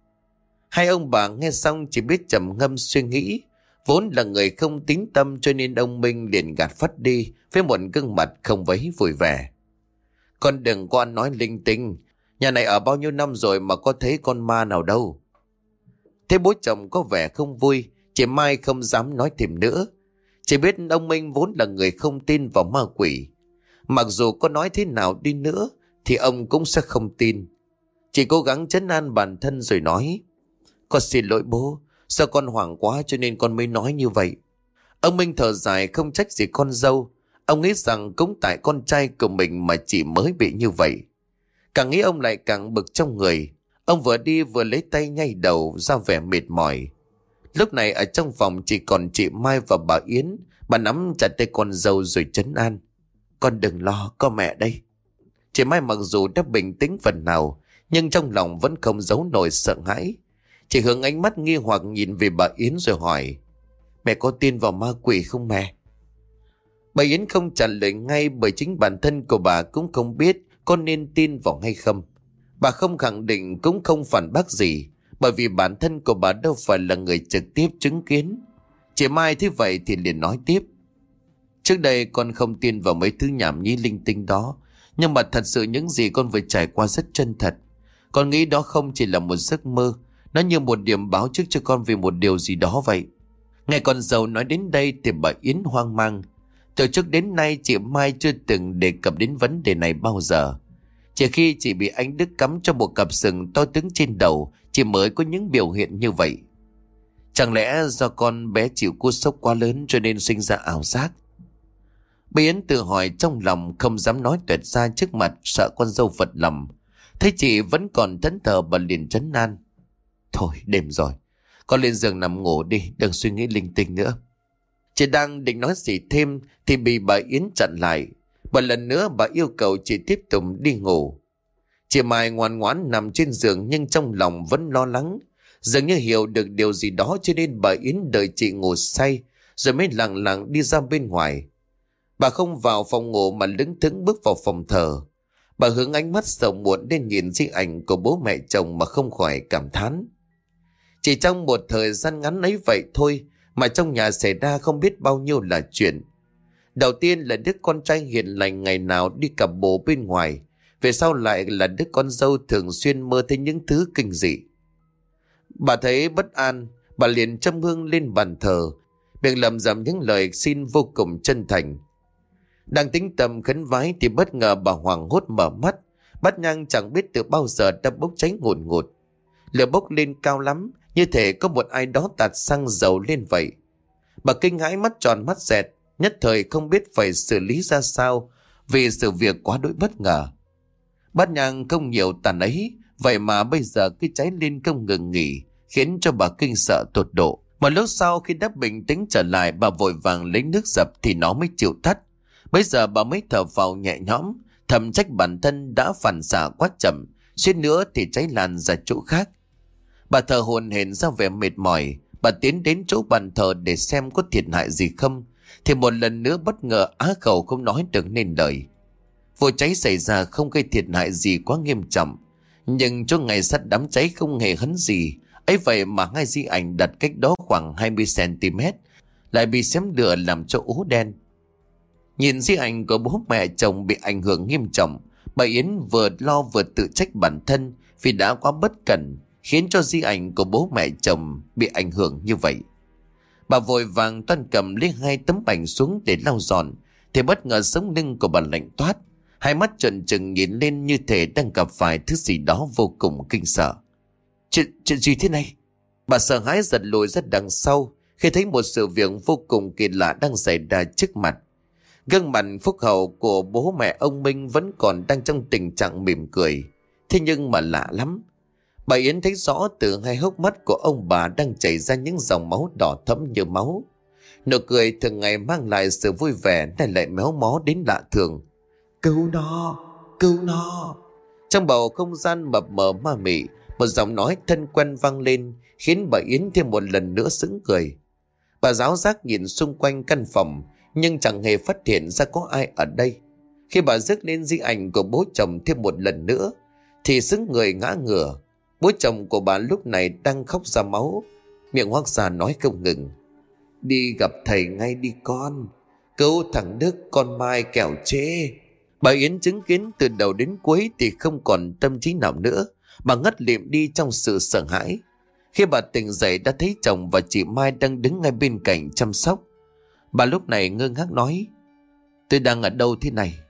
S1: Hai ông bà nghe xong chỉ biết trầm ngâm suy nghĩ. Vốn là người không tín tâm cho nên ông Minh liền gạt phắt đi với một gương mặt không mấy vui vẻ. Con đừng có ăn nói linh tinh. Nhà này ở bao nhiêu năm rồi mà có thấy con ma nào đâu. Thế bố chồng có vẻ không vui, chị Mai không dám nói thêm nữa. Chỉ biết ông Minh vốn là người không tin vào ma quỷ. Mặc dù có nói thế nào đi nữa thì ông cũng sẽ không tin. Chị cố gắng trấn an bản thân rồi nói, con xin lỗi bố, sao con hoảng quá cho nên con mới nói như vậy. Ông Minh thở dài không trách gì con dâu. Ông nghĩ rằng cũng tại con trai của mình mà chị mới bị như vậy. Càng nghĩ ông lại càng bực trong người. Ông vừa đi vừa lấy tay nhay đầu ra vẻ mệt mỏi. Lúc này ở trong phòng chỉ còn chị Mai và bà Yến. Bà nắm chặt tay con dâu rồi trấn an. Con đừng lo, có mẹ đây. Chị Mai mặc dù đã bình tĩnh phần nào, nhưng trong lòng vẫn không giấu nổi sợ hãi. Chị hướng ánh mắt nghi hoặc nhìn về bà Yến rồi hỏi. Mẹ có tin vào ma quỷ không mẹ? Bà Yến không trả lời ngay, bởi chính bản thân của bà cũng không biết có nên tin vào hay không. Bà không khẳng định cũng không phản bác gì, bởi vì bản thân của bà đâu phải là người trực tiếp chứng kiến. Chị Mai thấy vậy thì liền nói tiếp. Trước đây con không tin vào mấy thứ nhảm nhí linh tinh đó, nhưng mà thật sự những gì con vừa trải qua rất chân thật. Con nghĩ đó không chỉ là một giấc mơ, nó như một điểm báo trước cho con về một điều gì đó vậy. Nghe con dâu nói đến đây thì bà Yến hoang mang. Từ trước đến nay chị Mai chưa từng đề cập đến vấn đề này bao giờ. Chỉ khi chị bị anh Đức cắm cho một cặp sừng to tướng trên đầu, chị mới có những biểu hiện như vậy. Chẳng lẽ do con bé chịu cú sốc quá lớn cho nên sinh ra ảo giác? Bà Yến tự hỏi trong lòng, không dám nói tuyệt ra trước mặt, sợ con dâu phật lòng. Thấy chị vẫn còn thẫn thờ, bà liền trấn an. Thôi đêm rồi, con lên giường nằm ngủ đi, đừng suy nghĩ linh tinh nữa. Chị đang định nói gì thêm thì bị bà Yến chặn lại. Một lần nữa bà yêu cầu chị tiếp tục đi ngủ. Chị Mai ngoan ngoãn nằm trên giường, nhưng trong lòng vẫn lo lắng. Dường như hiểu được điều gì đó, cho nên bà Yến đợi chị ngủ say rồi mới lặng lặng đi ra bên ngoài. Bà không vào phòng ngủ mà lững thững bước vào phòng thờ. Bà hướng ánh mắt sầu muộn lên nhìn di ảnh của bố mẹ chồng mà không khỏi cảm thán. Chỉ trong một thời gian ngắn ấy vậy thôi mà trong nhà xảy ra không biết bao nhiêu là chuyện. Đầu tiên là đứa con trai hiền lành ngày nào đi cặp bồ bên ngoài, về sau lại là đứa con dâu thường xuyên mơ thấy những thứ kinh dị. Bà thấy bất an, bà liền châm hương lên bàn thờ, miệng lẩm bẩm những lời xin vô cùng chân thành. Đang tính tâm khấn vái thì bất ngờ bà hoảng hốt mở mắt. Bát nhang chẳng biết từ bao giờ đã bốc cháy ngùn ngụt. Lửa bốc lên cao lắm, như thể có một ai đó tạt xăng dầu lên vậy. Bà kinh hãi mắt tròn mắt dẹt, nhất thời không biết phải xử lý ra sao vì sự việc quá đỗi bất ngờ. Bát nhang không nhiều tàn ấy, vậy mà bây giờ cứ cháy lên không ngừng nghỉ, khiến cho bà kinh sợ tột độ. Một lúc sau khi đã bình tĩnh trở lại, bà vội vàng lấy nước dập thì nó mới chịu tắt. Bây giờ bà mới thở phào nhẹ nhõm, thầm trách bản thân đã phản xạ quá chậm, suýt nữa thì cháy lan ra chỗ khác. Bà thở hổn hển ra vẻ mệt mỏi. Bà tiến đến chỗ bàn thờ để xem có thiệt hại gì không, thì một lần nữa bất ngờ á khẩu không nói được nên lời. Vụ cháy xảy ra không gây thiệt hại gì quá nghiêm trọng, nhưng chỗ ngày sắt đám cháy không hề hấn gì. Ấy vậy mà hai di ảnh đặt cách đó khoảng 20 cm lại bị xém lửa làm cho ố đen. Nhìn di ảnh của bố mẹ chồng bị ảnh hưởng nghiêm trọng, bà Yến vừa lo vừa tự trách bản thân vì đã quá bất cẩn, khiến cho di ảnh của bố mẹ chồng bị ảnh hưởng như vậy. Bà vội vàng toan cầm lấy hai tấm ảnh xuống để lau dọn, thì bất ngờ sống lưng của bà lạnh toát, hai mắt trợn trừng nhìn lên như thể đang gặp phải thứ gì đó vô cùng kinh sợ. Chuyện gì thế này? Bà sợ hãi giật lùi ra đằng sau khi thấy một sự việc vô cùng kỳ lạ đang xảy ra trước mặt. Gương mặt phúc hậu của bố mẹ ông Minh vẫn còn đang trong tình trạng mỉm cười. Thế nhưng mà lạ lắm, bà Yến thấy rõ từ hai hốc mắt của ông bà đang chảy ra những dòng máu đỏ thẫm như máu. Nụ cười thường ngày mang lại sự vui vẻ này lại méo mó đến lạ thường. Cứu nó, cứu nó. Trong bầu không gian mập mờ ma mị, một giọng nói thân quen vang lên, khiến bà Yến thêm một lần nữa sững người. Bà giáo giác nhìn xung quanh căn phòng, nhưng chẳng hề phát hiện ra có ai ở đây. Khi bà rước lên di ảnh của bố chồng thêm một lần nữa, thì sững người ngã ngửa. Bố chồng của bà lúc này đang khóc ra máu, miệng hoác ra nói không ngừng. Đi gặp thầy ngay đi con, cứu thằng Đức con Mai kẻo chê. Bà Yến chứng kiến từ đầu đến cuối thì không còn tâm trí nào nữa. Bà ngất lịm đi trong sự sợ hãi. Khi bà tỉnh dậy đã thấy chồng và chị Mai đang đứng ngay bên cạnh chăm sóc. Bà lúc này ngơ ngác nói. Tôi đang ở đâu thế này?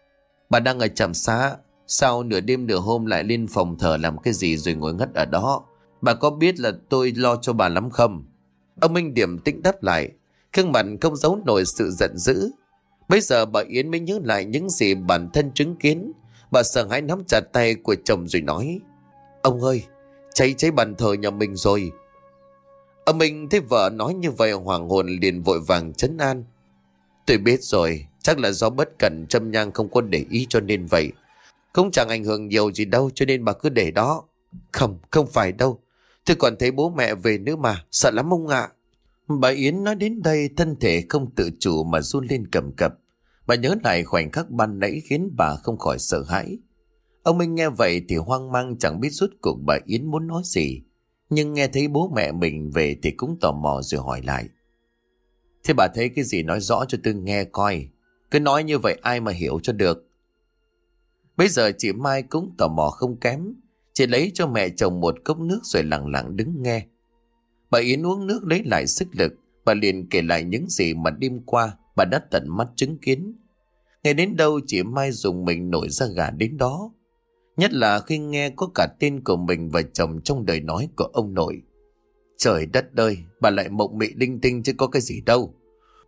S1: Bà đang ở trạm xá. Sao nửa đêm nửa hôm lại lên phòng thờ làm cái gì rồi ngồi ngất ở đó? Bà có biết là tôi lo cho bà lắm không? Ông Minh điềm tĩnh đáp lại, gương mặt không giấu nổi sự giận dữ. Bây giờ bà Yến mới nhớ lại những gì bản thân chứng kiến. Bà sợ hãi nắm chặt tay của chồng rồi nói. Ông ơi, cháy bàn thờ nhà mình rồi. Ông Minh thấy vợ nói như vậy hoàng hồn liền vội vàng trấn an. Tôi biết rồi, chắc là do bất cẩn Trâm Nhang không có để ý cho nên vậy. Cũng chẳng ảnh hưởng nhiều gì đâu cho nên bà cứ để đó. Không, không phải đâu. Tôi còn thấy bố mẹ về nữa mà, sợ lắm ông ạ. Bà Yến nói đến đây thân thể không tự chủ mà run lên cầm cập. Bà nhớ lại khoảnh khắc ban nãy khiến bà không khỏi sợ hãi. Ông Minh nghe vậy thì hoang mang chẳng biết rốt cuộc bà Yến muốn nói gì. Nhưng nghe thấy bố mẹ mình về thì cũng tò mò rồi hỏi lại. Thế bà thấy cái gì nói rõ cho tôi nghe coi. Cứ nói như vậy ai mà hiểu cho được. Bây giờ chị Mai cũng tò mò không kém. Chị lấy cho mẹ chồng một cốc nước rồi lặng lặng đứng nghe. Bà Yến uống nước lấy lại sức lực. Bà liền kể lại những gì mà đêm qua bà đã tận mắt chứng kiến. Nghe đến đâu chị Mai dùng mình nổi da gà đến đó. Nhất là khi nghe có cả tên của mình và chồng trong đời nói của ông nội. Trời đất ơi, bà lại mộng mị linh tinh chứ có cái gì đâu.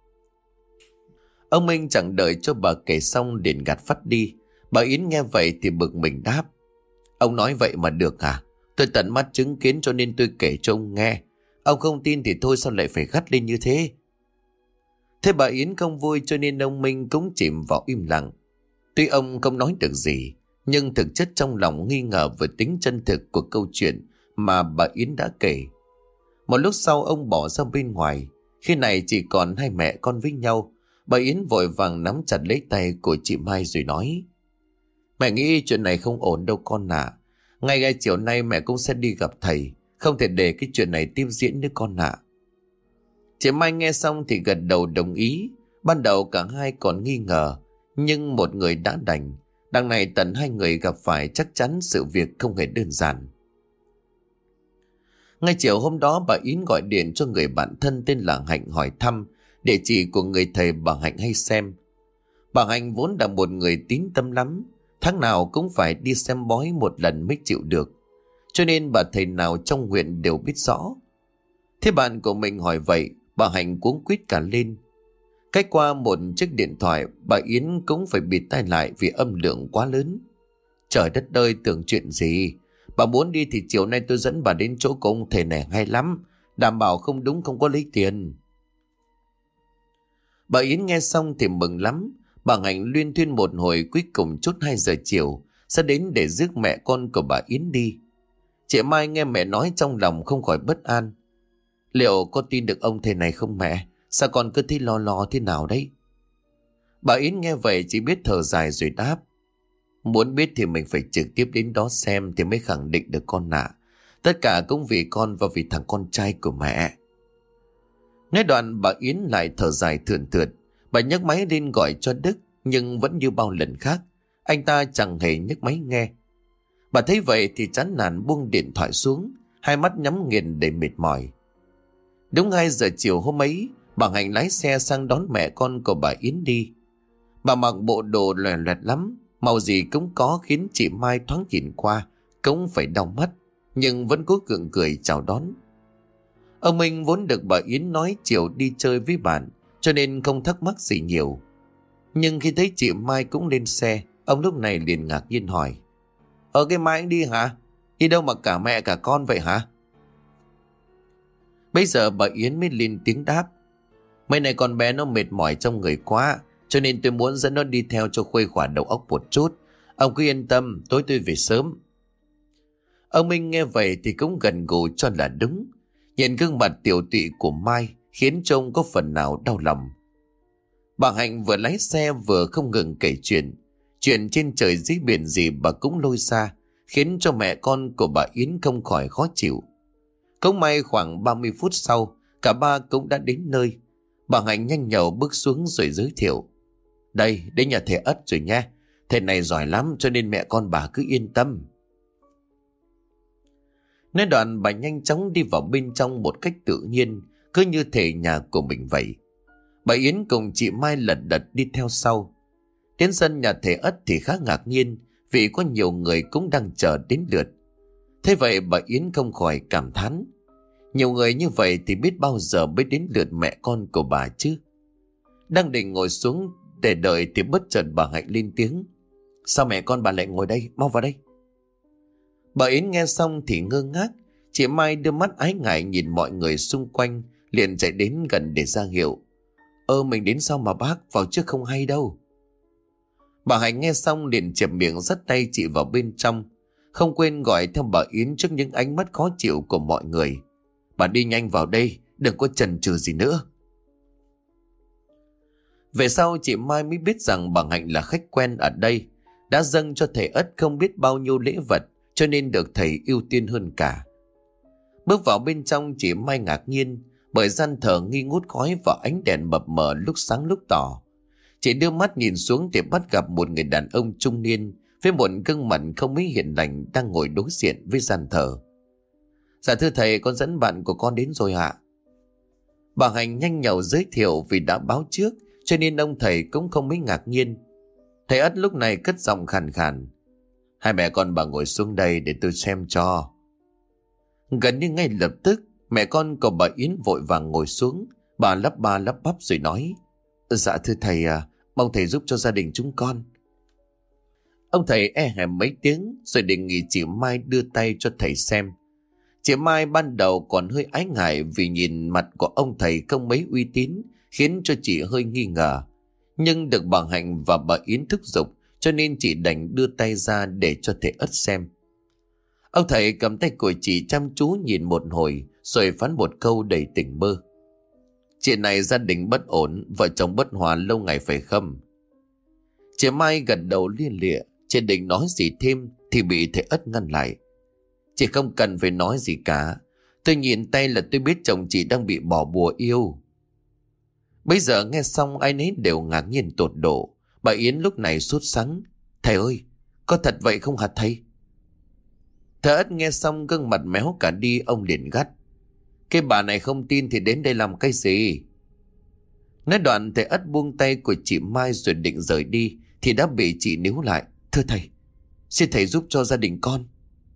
S1: Ông Minh chẳng đợi cho bà kể xong liền gạt phắt đi. Bà Yến nghe vậy thì bực mình đáp. Ông nói vậy mà được à? Tôi tận mắt chứng kiến cho nên tôi kể cho ông nghe. Ông không tin thì thôi sao lại phải gắt lên như thế? Thế bà Yến không vui cho nên ông Minh cũng chìm vào im lặng. Tuy ông không nói được gì, nhưng thực chất trong lòng nghi ngờ về tính chân thực của câu chuyện mà bà Yến đã kể. Một lúc sau ông bỏ ra bên ngoài. Khi này chỉ còn hai mẹ con với nhau. Bà Yến vội vàng nắm chặt lấy tay của chị Mai rồi nói. Mẹ nghĩ chuyện này không ổn đâu con ạ. Ngay chiều nay mẹ cũng sẽ đi gặp thầy. Không thể để cái chuyện này tiếp diễn nữa con ạ. Chị Mai nghe xong thì gật đầu đồng ý. Ban đầu cả hai còn nghi ngờ. Nhưng một người đã đành. Đằng này tận hai người gặp phải chắc chắn sự việc không hề đơn giản. Ngay chiều hôm đó bà Yến gọi điện cho người bạn thân tên là Hạnh hỏi thăm địa chỉ của người thầy bà Hạnh hay xem. Bà Hạnh vốn là một người tín tâm lắm. Tháng nào cũng phải đi xem bói một lần mới chịu được. Cho nên bà thầy nào trong huyện đều biết rõ. Thế bạn của mình hỏi vậy, bà Hạnh cuống quýt cả lên. Cách qua một chiếc điện thoại, bà Yến cũng phải bịt tai lại vì âm lượng quá lớn. Trời đất ơi, tưởng chuyện gì? Bà muốn đi thì chiều nay tôi dẫn bà đến chỗ của ông thầy này hay lắm. Đảm bảo không đúng không có lấy tiền. Bà Yến nghe xong thì mừng lắm. Bà Hạnh luyên thuyên một hồi cuối cùng chút 2 giờ chiều sẽ đến để rước mẹ con của bà Yến đi. Chị Mai nghe mẹ nói trong lòng không khỏi bất an. Liệu có tin được ông thầy này không mẹ? Sao con cứ thấy lo lo thế nào đấy? Bà Yến nghe vậy chỉ biết thở dài rồi đáp. Muốn biết thì mình phải trực tiếp đến đó xem thì mới khẳng định được con ạ. Tất cả cũng vì con và vì thằng con trai của mẹ. Nói đoạn bà Yến lại thở dài thườn thượt. Bà nhấc máy lên gọi cho Đức. Nhưng vẫn như bao lần khác, anh ta chẳng hề nhấc máy nghe. Bà thấy vậy thì chán nản buông điện thoại xuống. Hai mắt nhắm nghiền để mệt mỏi. Đúng 2 giờ chiều hôm ấy, bà Hạnh lái xe sang đón mẹ con của bà Yến đi. Bà mặc bộ đồ loè loẹt lắm. Màu gì cũng có khiến chị Mai thoáng nhìn qua cũng phải đau mắt, nhưng vẫn cố gượng cười chào đón. Ông Minh vốn được bà Yến nói chiều đi chơi với bạn, cho nên không thắc mắc gì nhiều. Nhưng khi thấy chị Mai cũng lên xe, ông lúc này liền ngạc nhiên hỏi. Cái Mai anh đi hả? Đi đâu mà cả mẹ cả con vậy hả? Bây giờ bà Yến mới lên tiếng đáp. Mấy này con bé nó mệt mỏi trong người quá, cho nên tôi muốn dẫn nó đi theo cho khuây khỏa đầu óc một chút. Ông cứ yên tâm, tối tôi về sớm. Ông Minh nghe vậy thì cũng gần gù cho là đúng. Nhìn gương mặt tiểu tụy của Mai khiến trông có phần nào đau lòng. Bà Hạnh vừa lái xe vừa không ngừng kể chuyện. Chuyện trên trời dưới biển gì bà cũng lôi ra, khiến cho mẹ con của bà Yến không khỏi khó chịu. Cũng may khoảng 30 phút sau, cả ba cũng đã đến nơi. Bà Hạnh nhanh nhẩu bước xuống rồi giới thiệu. Đây, đến nhà thầy Ất rồi nha. Thầy này giỏi lắm cho nên mẹ con bà cứ yên tâm. Nói đoạn bà nhanh chóng đi vào bên trong một cách tự nhiên, cứ như thể nhà của mình vậy. Bà Yến cùng chị Mai lật đật đi theo sau. Đến sân nhà thầy Ất thì khá ngạc nhiên vì có nhiều người cũng đang chờ đến lượt. Thế vậy bà Yến không khỏi cảm thán. Nhiều người như vậy thì biết bao giờ mới đến lượt mẹ con của bà chứ. Đang định ngồi xuống để đợi thì bất chợt bà Hạnh lên tiếng. Sao mẹ con bà lại ngồi đây? Mau vào đây. Bà Yến nghe xong thì ngơ ngác. Chị Mai đưa mắt ái ngại nhìn mọi người xung quanh, liền chạy đến gần để ra hiệu. Mình đến sau mà bác, vào trước không hay đâu. Bà Hạnh nghe xong liền chẹp miệng dắt tay chị vào bên trong, không quên gọi theo bà Yến trước những ánh mắt khó chịu của mọi người. Bà đi nhanh vào đây, đừng có chần chừ gì nữa. Về sau chị Mai mới biết rằng bà Hạnh là khách quen ở đây, đã dâng cho thầy Ất không biết bao nhiêu lễ vật, cho nên được thầy ưu tiên hơn cả. Bước vào bên trong, chị Mai ngạc nhiên bởi gian thờ nghi ngút khói và ánh đèn mập mờ lúc sáng lúc tỏ. Chị đưa mắt nhìn xuống thì bắt gặp một người đàn ông trung niên với một gương mặt không mấy hiền lành đang ngồi đối diện với gian thờ. Dạ thưa thầy, con dẫn bạn của con đến rồi ạ. Bà Hạnh nhanh nhảu giới thiệu vì đã báo trước, cho nên ông thầy cũng không mấy ngạc nhiên. Thầy Ất lúc này cất giọng khàn khàn. Hai mẹ con bà ngồi xuống đây để tôi xem cho. Gần như ngay lập tức, mẹ con của bà Yến vội vàng ngồi xuống. Bà lắp ba lắp bắp rồi nói. Dạ thưa thầy, mong thầy giúp cho gia đình chúng con. Ông thầy e hèm mấy tiếng rồi đề nghị chị Mai đưa tay cho thầy xem. Chị Mai ban đầu còn hơi ái ngại vì nhìn mặt của ông thầy không mấy uy tín, khiến cho chị hơi nghi ngờ. Nhưng được bà Hạnh và bà Yến thúc giục, cho nên chị đành đưa tay ra để cho thầy Ất xem. Ông thầy cầm tay của chị chăm chú nhìn một hồi, rồi phán một câu đầy tỉnh bơ. Chuyện này gia đình bất ổn, vợ chồng bất hòa lâu ngày phải không? Chị Mai gật đầu lia lịa, chị định nói gì thêm thì bị thầy Ất ngăn lại. Chị không cần phải nói gì cả. Tôi nhìn tay là tôi biết chồng chị đang bị bỏ bùa yêu. Bây giờ nghe xong ai nấy đều ngạc nhiên tột độ. Bà Yến lúc này sốt sắng. Thầy ơi, có thật vậy không hả thầy? Thầy Ất nghe xong gương mặt méo cả đi, ông liền gắt. Cái bà này không tin thì đến đây làm cái gì? Nói đoạn thầy Ất buông tay của chị Mai rồi định rời đi thì đã bị chị níu lại. Thưa thầy, xin thầy giúp cho gia đình con.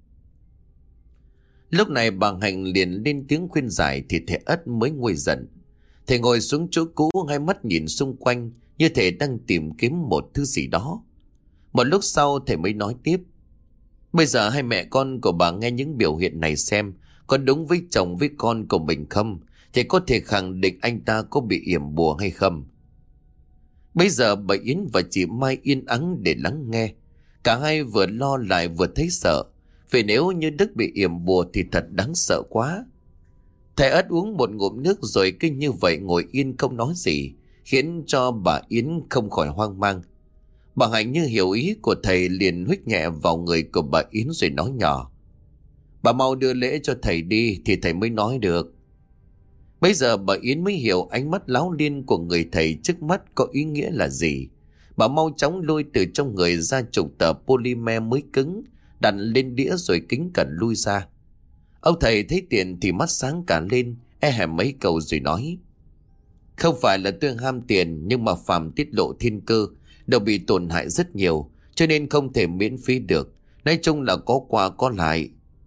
S1: Lúc này bà Hạnh liền lên tiếng khuyên giải thì thầy Ất mới nguôi giận. Thầy ngồi xuống chỗ cũ, hai mắt nhìn xung quanh như thể đang tìm kiếm một thứ gì đó. Một lúc sau thầy mới nói tiếp. Bây giờ hai mẹ con của bà nghe những biểu hiện này xem có đúng với chồng với con của mình không, thì có thể khẳng định anh ta có bị yểm bùa hay không. Bây giờ bà Yến và chị Mai yên ắng để lắng nghe. Cả hai vừa lo lại vừa thấy sợ, vì nếu như Đức bị yểm bùa thì thật đáng sợ quá. Thầy Ất uống một ngụm nước rồi cứ như vậy ngồi yên không nói gì, khiến cho bà Yến không khỏi hoang mang. Bà Hạnh như hiểu ý của thầy liền huých nhẹ vào người của bà Yến rồi nói nhỏ. Bà mau đưa lễ cho thầy đi thì thầy mới nói được. Bây giờ bà Yến mới hiểu ánh mắt láo liên của người thầy trước mắt có ý nghĩa là gì. Bà mau chóng lôi từ trong người ra chục tờ polymer mới cứng, đặt lên đĩa rồi kính cẩn lui ra. Ông thầy thấy tiền thì mắt sáng cả lên, e hèm mấy câu rồi nói. Không phải là tôi ham tiền, nhưng mà phàm tiết lộ thiên cơ đều bị tổn hại rất nhiều, cho nên không thể miễn phí được. Nói chung là có qua có lại.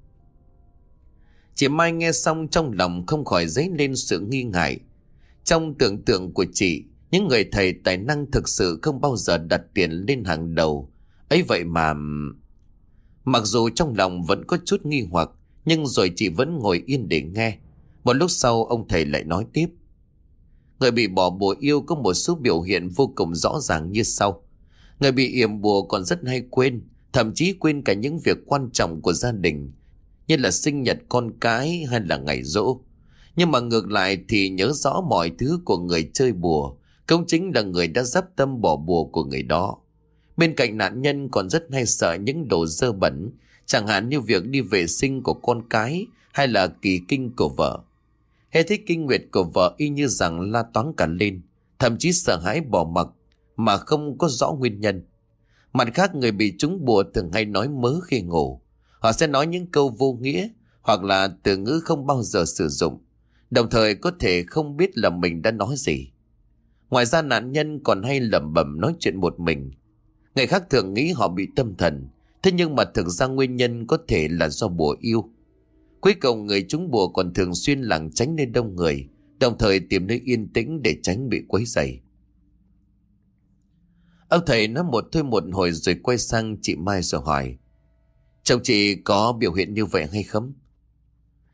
S1: Chị Mai nghe xong trong lòng không khỏi dấy lên sự nghi ngại. Trong tưởng tượng của chị, những người thầy tài năng thực sự không bao giờ đặt tiền lên hàng đầu. Ấy vậy mà... Mặc dù trong lòng vẫn có chút nghi hoặc, nhưng rồi chị vẫn ngồi yên để nghe. Một lúc sau ông thầy lại nói tiếp. Người bị bỏ bùa yêu có một số biểu hiện vô cùng rõ ràng như sau. Người bị yểm bùa còn rất hay quên, thậm chí quên cả những việc quan trọng của gia đình, như là sinh nhật con cái hay là ngày giỗ. Nhưng mà ngược lại thì nhớ rõ mọi thứ của người chơi bùa, cũng chính là người đã dắp tâm bỏ bùa của người đó. Bên cạnh nạn nhân còn rất hay sợ những đồ dơ bẩn, chẳng hạn như việc đi vệ sinh của con cái hay là kỳ kinh của vợ. Hễ thấy kinh nguyệt của vợ y như rằng la toáng cả lên, thậm chí sợ hãi bỏ mặc mà không có rõ nguyên nhân. Mặt khác, người bị trúng bùa thường hay nói mớ khi ngủ. Họ sẽ nói những câu vô nghĩa hoặc là từ ngữ không bao giờ sử dụng, đồng thời có thể không biết là mình đã nói gì. Ngoài ra nạn nhân còn hay lẩm bẩm nói chuyện một mình. Người khác thường nghĩ họ bị tâm thần, thế nhưng mà thực ra nguyên nhân có thể là do bùa yêu. Cuối cùng người trúng bùa còn thường xuyên lảng tránh nơi đông người, đồng thời tìm nơi yên tĩnh để tránh bị quấy rầy. Ông thầy nói một thôi một hồi rồi quay sang chị Mai rồi hỏi. Chồng chị có biểu hiện như vậy hay không?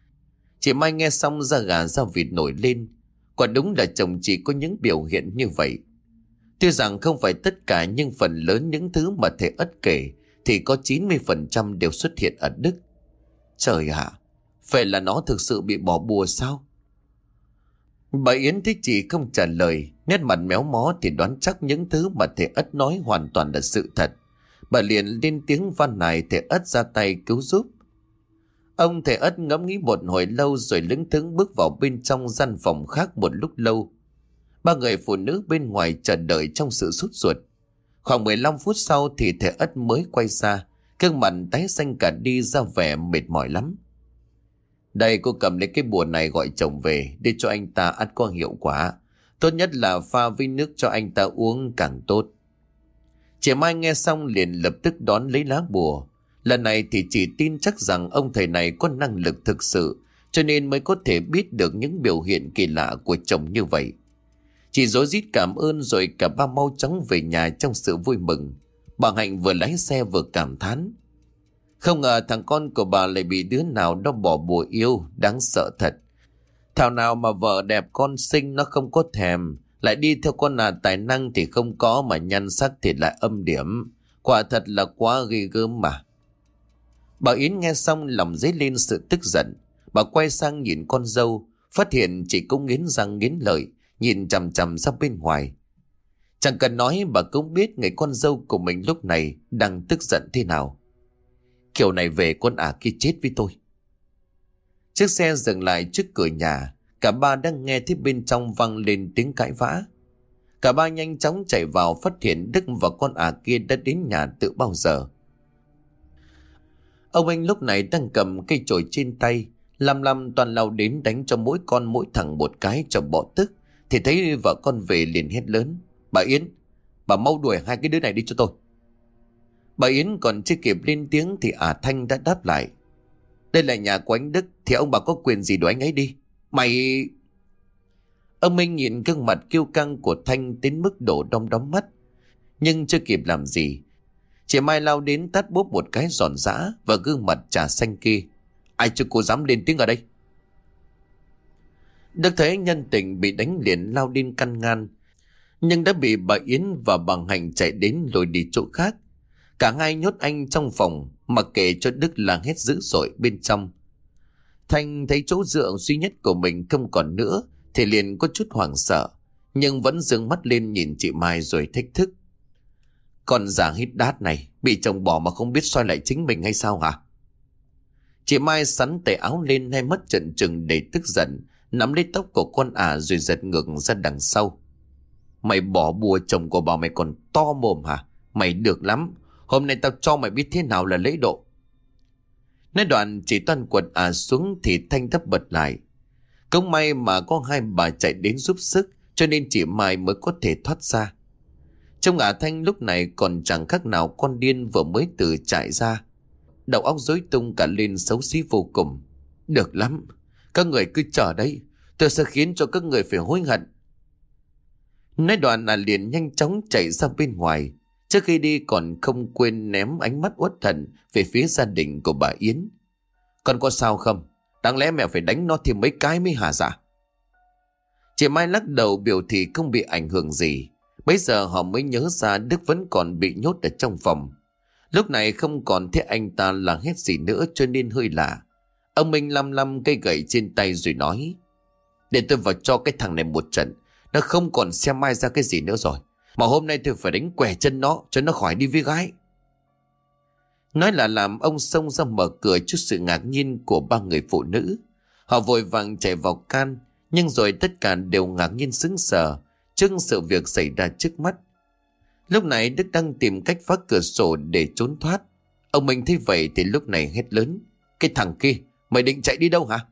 S1: Chị Mai nghe xong da gà da vịt nổi lên. Quả đúng là chồng chị có những biểu hiện như vậy. Tuy rằng không phải tất cả nhưng phần lớn những thứ mà thầy Ất kể thì có 90% đều xuất hiện ở Đức. Trời ạ, vậy là nó thực sự bị bỏ bùa sao? Bà Yến thấy chị không trả lời, nét mặt méo mó thì đoán chắc những thứ mà thầy Ất nói hoàn toàn là sự thật. Bà liền lên tiếng van nài thầy Ất ra tay cứu giúp. Ông thầy Ất ngẫm nghĩ một hồi lâu rồi lững thững bước vào bên trong gian phòng khác một lúc lâu. Ba người phụ nữ bên ngoài chờ đợi trong sự sốt ruột. Khoảng 15 phút sau thì thầy Ất mới quay ra, gương mặt tái xanh cả đi ra vẻ mệt mỏi lắm. Đây, cô cầm lấy cái bùa này gọi chồng về để cho anh ta ăn có hiệu quả. Tốt nhất là pha với nước cho anh ta uống càng tốt. Chị Mai nghe xong liền lập tức đón lấy lá bùa. Lần này thì chỉ tin chắc rằng ông thầy này có năng lực thực sự, cho nên mới có thể biết được những biểu hiện kỳ lạ của chồng như vậy. Chị rối rít cảm ơn rồi cả ba mau chóng về nhà trong sự vui mừng. Bà Hạnh vừa lái xe vừa cảm thán. Không ngờ thằng con của bà lại bị đứa nào đó bỏ bùa yêu, đáng sợ thật. Thảo nào mà vợ đẹp con xinh nó không có thèm, lại đi theo con tài năng thì không có mà nhan sắc thì lại âm điểm. Quả thật là quá ghê gớm mà. Bà Yến nghe xong lòng dấy lên sự tức giận. Bà quay sang nhìn con dâu, phát hiện chị cũng nghiến răng nghiến lợi, nhìn chằm chằm ra bên ngoài. Chẳng cần nói bà cũng biết người con dâu của mình lúc này đang tức giận thế nào. Kiểu này về con kia chết với tôi. Chiếc xe dừng lại trước cửa nhà. Cả ba đang nghe thấy bên trong vang lên tiếng cãi vã. Cả ba nhanh chóng chạy vào phát hiện Đức và con kia đã đến nhà từ bao giờ. Ông anh lúc này đang cầm cây chổi trên tay, lăm toàn lao đến đánh cho mỗi thằng một cái cho bỏ tức. Thì thấy vợ con về liền hét lớn. Bà Yến, bà mau đuổi hai cái đứa này đi cho tôi. Bà Yến còn chưa kịp lên tiếng thì Thanh đã đáp lại. Đây là nhà của anh Đức thì ông bà có quyền gì đuổi anh ấy đi. Mày... Ông Minh nhìn gương mặt kiêu căng của Thanh đến mức đổ đom đóm mắt. Nhưng chưa kịp làm gì, chị Mai lao đến tát bốp một cái giòn giã vào gương mặt trà xanh kia. Ai cho cô dám lên tiếng ở đây? Đức thấy nhân tình bị đánh liền lao đến căn ngăn, nhưng đã bị bà Yến và bà Hạnh chạy đến lôi đi chỗ khác. Cả hai nhốt anh trong phòng, mặc kệ cho Đức la hét dữ dội bên trong. Thanh thấy chỗ dựa duy nhất của mình không còn nữa thì liền có chút hoảng sợ, nhưng vẫn giương mắt lên nhìn chị Mai rồi thách thức. Con già hít đát này, bị chồng bỏ mà không biết soi lại chính mình hay sao hả? Chị Mai sắn tay áo lên, hai mắt trợn trừng đầy tức giận, nắm lấy tóc của con rồi giật ngược ra đằng sau. Mày bỏ bùa chồng của bà mày còn to mồm hả? Mày được lắm, hôm nay tao cho mày biết thế nào là lễ độ. Nói đoạn chỉ toàn quật xuống thì Thanh thấp bật lại. Cũng may mà có hai bà chạy đến giúp sức, cho nên chị Mai mới có thể thoát ra. Trông Thanh lúc này còn chẳng khác nào con điên vừa mới từ trại ra. Đầu óc rối tung cả lên, xấu xí vô cùng. Được lắm, các người cứ chờ đấy, tôi sẽ khiến cho các người phải hối hận. Nói đoạn liền nhanh chóng chạy ra bên ngoài. Trước khi đi còn không quên ném ánh mắt uất hận về phía gia đình của bà Yến. Con có sao không? Đáng lẽ mẹ phải đánh nó thêm mấy cái mới hả dạ? Chị Mai lắc đầu biểu thị không bị ảnh hưởng gì. Bây giờ họ mới nhớ ra Đức vẫn còn bị nhốt ở trong phòng. Lúc này không còn thấy anh ta là hết gì nữa cho nên hơi lạ. Ông Minh lăm cây gậy trên tay rồi nói. Để tôi vào cho cái thằng này một trận. Nó không còn xem mai ra cái gì nữa rồi. Mà hôm nay tôi phải đánh què chân nó cho nó khỏi đi với gái. Nói là làm ông xông ra mở cửa trước sự ngạc nhiên của ba người phụ nữ. Họ vội vàng chạy vào can, nhưng rồi tất cả đều ngạc nhiên sững sờ trước sự việc xảy ra trước mắt. Lúc này Đức đang tìm cách phá cửa sổ để trốn thoát. Ông Minh thấy vậy thì lúc này hét lớn. Cái thằng kia, mày định chạy đi đâu hả?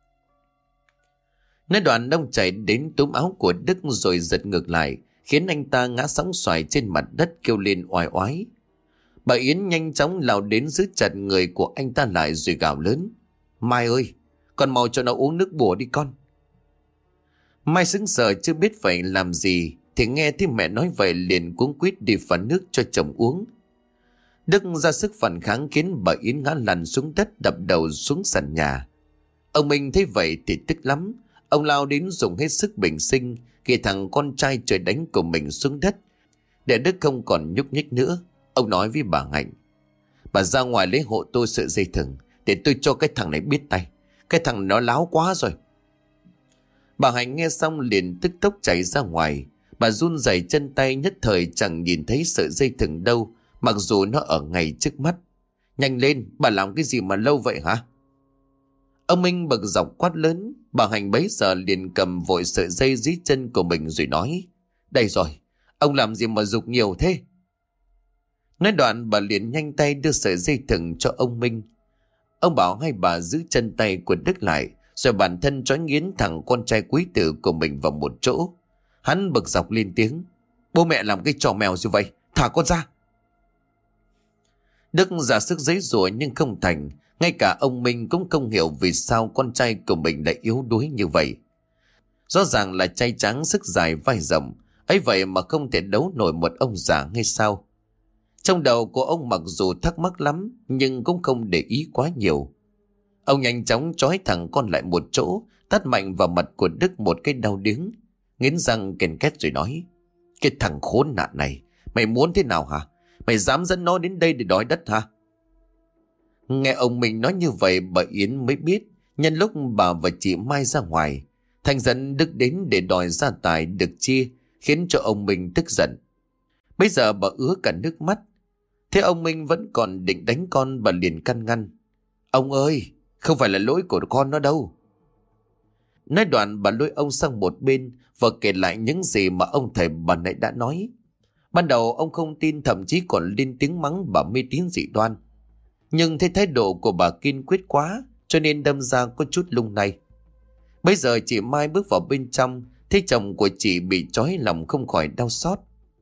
S1: Nói đoạn ông chạy đến túm áo của Đức rồi giật ngược lại, khiến anh ta ngã sóng xoài trên mặt đất kêu lên oai oái. Bà Yến nhanh chóng lao đến giữ chặt người của anh ta lại rồi gào lớn. Mai ơi, con mau cho nó uống nước bùa đi con. Mai sững sờ chưa biết phải làm gì thì nghe thấy mẹ nói vậy liền cuống quýt đi pha nước cho chồng uống. Đức ra sức phản kháng khiến bà Yến ngã lăn xuống đất đập đầu xuống sàn nhà. Ông Minh thấy vậy thì tức lắm. Ông lao đến dùng hết sức bình sinh khi thằng con trai trời đánh của mình xuống đất, để Đức không còn nhúc nhích nữa. Ông nói với bà Hạnh: bà ra ngoài lấy hộ tôi sợi dây thừng, để tôi cho cái thằng này biết tay. Cái thằng nó láo quá rồi. Bà Hạnh nghe xong liền tức tốc chạy ra ngoài. Bà run rẩy chân tay, nhất thời chẳng nhìn thấy sợi dây thừng đâu, mặc dù nó ở ngay trước mắt. Nhanh lên, bà làm cái gì mà lâu vậy hả? Ông Minh bực dọc quát lớn. Bà Hạnh bấy giờ liền cầm vội sợi dây dưới chân của mình rồi nói: đây rồi, ông làm gì mà giục nhiều thế? Nói đoạn bà liền nhanh tay đưa sợi dây thừng cho ông Minh. Ông bảo hai bà giữ chân tay của Đức lại, rồi bản thân trói nghiến thằng con trai quý tử của mình vào một chỗ. Hắn bực dọc lên tiếng: bố mẹ làm cái trò mèo gì vậy, thả con ra. Đức ra sức giãy giụa nhưng không thành. Ngay cả ông Minh cũng không hiểu vì sao con trai của mình lại yếu đuối như vậy. Rõ ràng là trai tráng sức dài vai rộng, ấy vậy mà không thể đấu nổi một ông già hay sao? Trong đầu của ông mặc dù thắc mắc lắm, nhưng cũng không để ý quá nhiều. Ông nhanh chóng trói thằng con lại một chỗ, tát mạnh vào mặt của Đức một cái đau điếng, nghiến răng ken két rồi nói: cái thằng khốn nạn này, mày muốn thế nào hả? Mày dám dẫn nó đến đây để đòi đất hả? Nghe ông mình nói như vậy, bà Yến mới biết nhân lúc bà và chị Mai ra ngoài, Thành dẫn Đức đến để đòi gia tài được chia, khiến cho ông Minh tức giận. Bây giờ bà ứa cả nước mắt. Thế ông Minh vẫn còn định đánh con, bà liền can ngăn: ông ơi, không phải là lỗi của con nó đâu. Nói đoạn bà lôi ông sang một bên và kể lại những gì mà ông thầy bà nãy đã nói. Ban đầu ông không tin, thậm chí còn lên tiếng mắng bà mê tín dị đoan. Nhưng thấy thái độ của bà kiên quyết quá, cho nên đâm ra có chút lung lay. Bây giờ chị Mai bước vào bên trong, thấy chồng của chị bị trói, lòng không khỏi đau xót.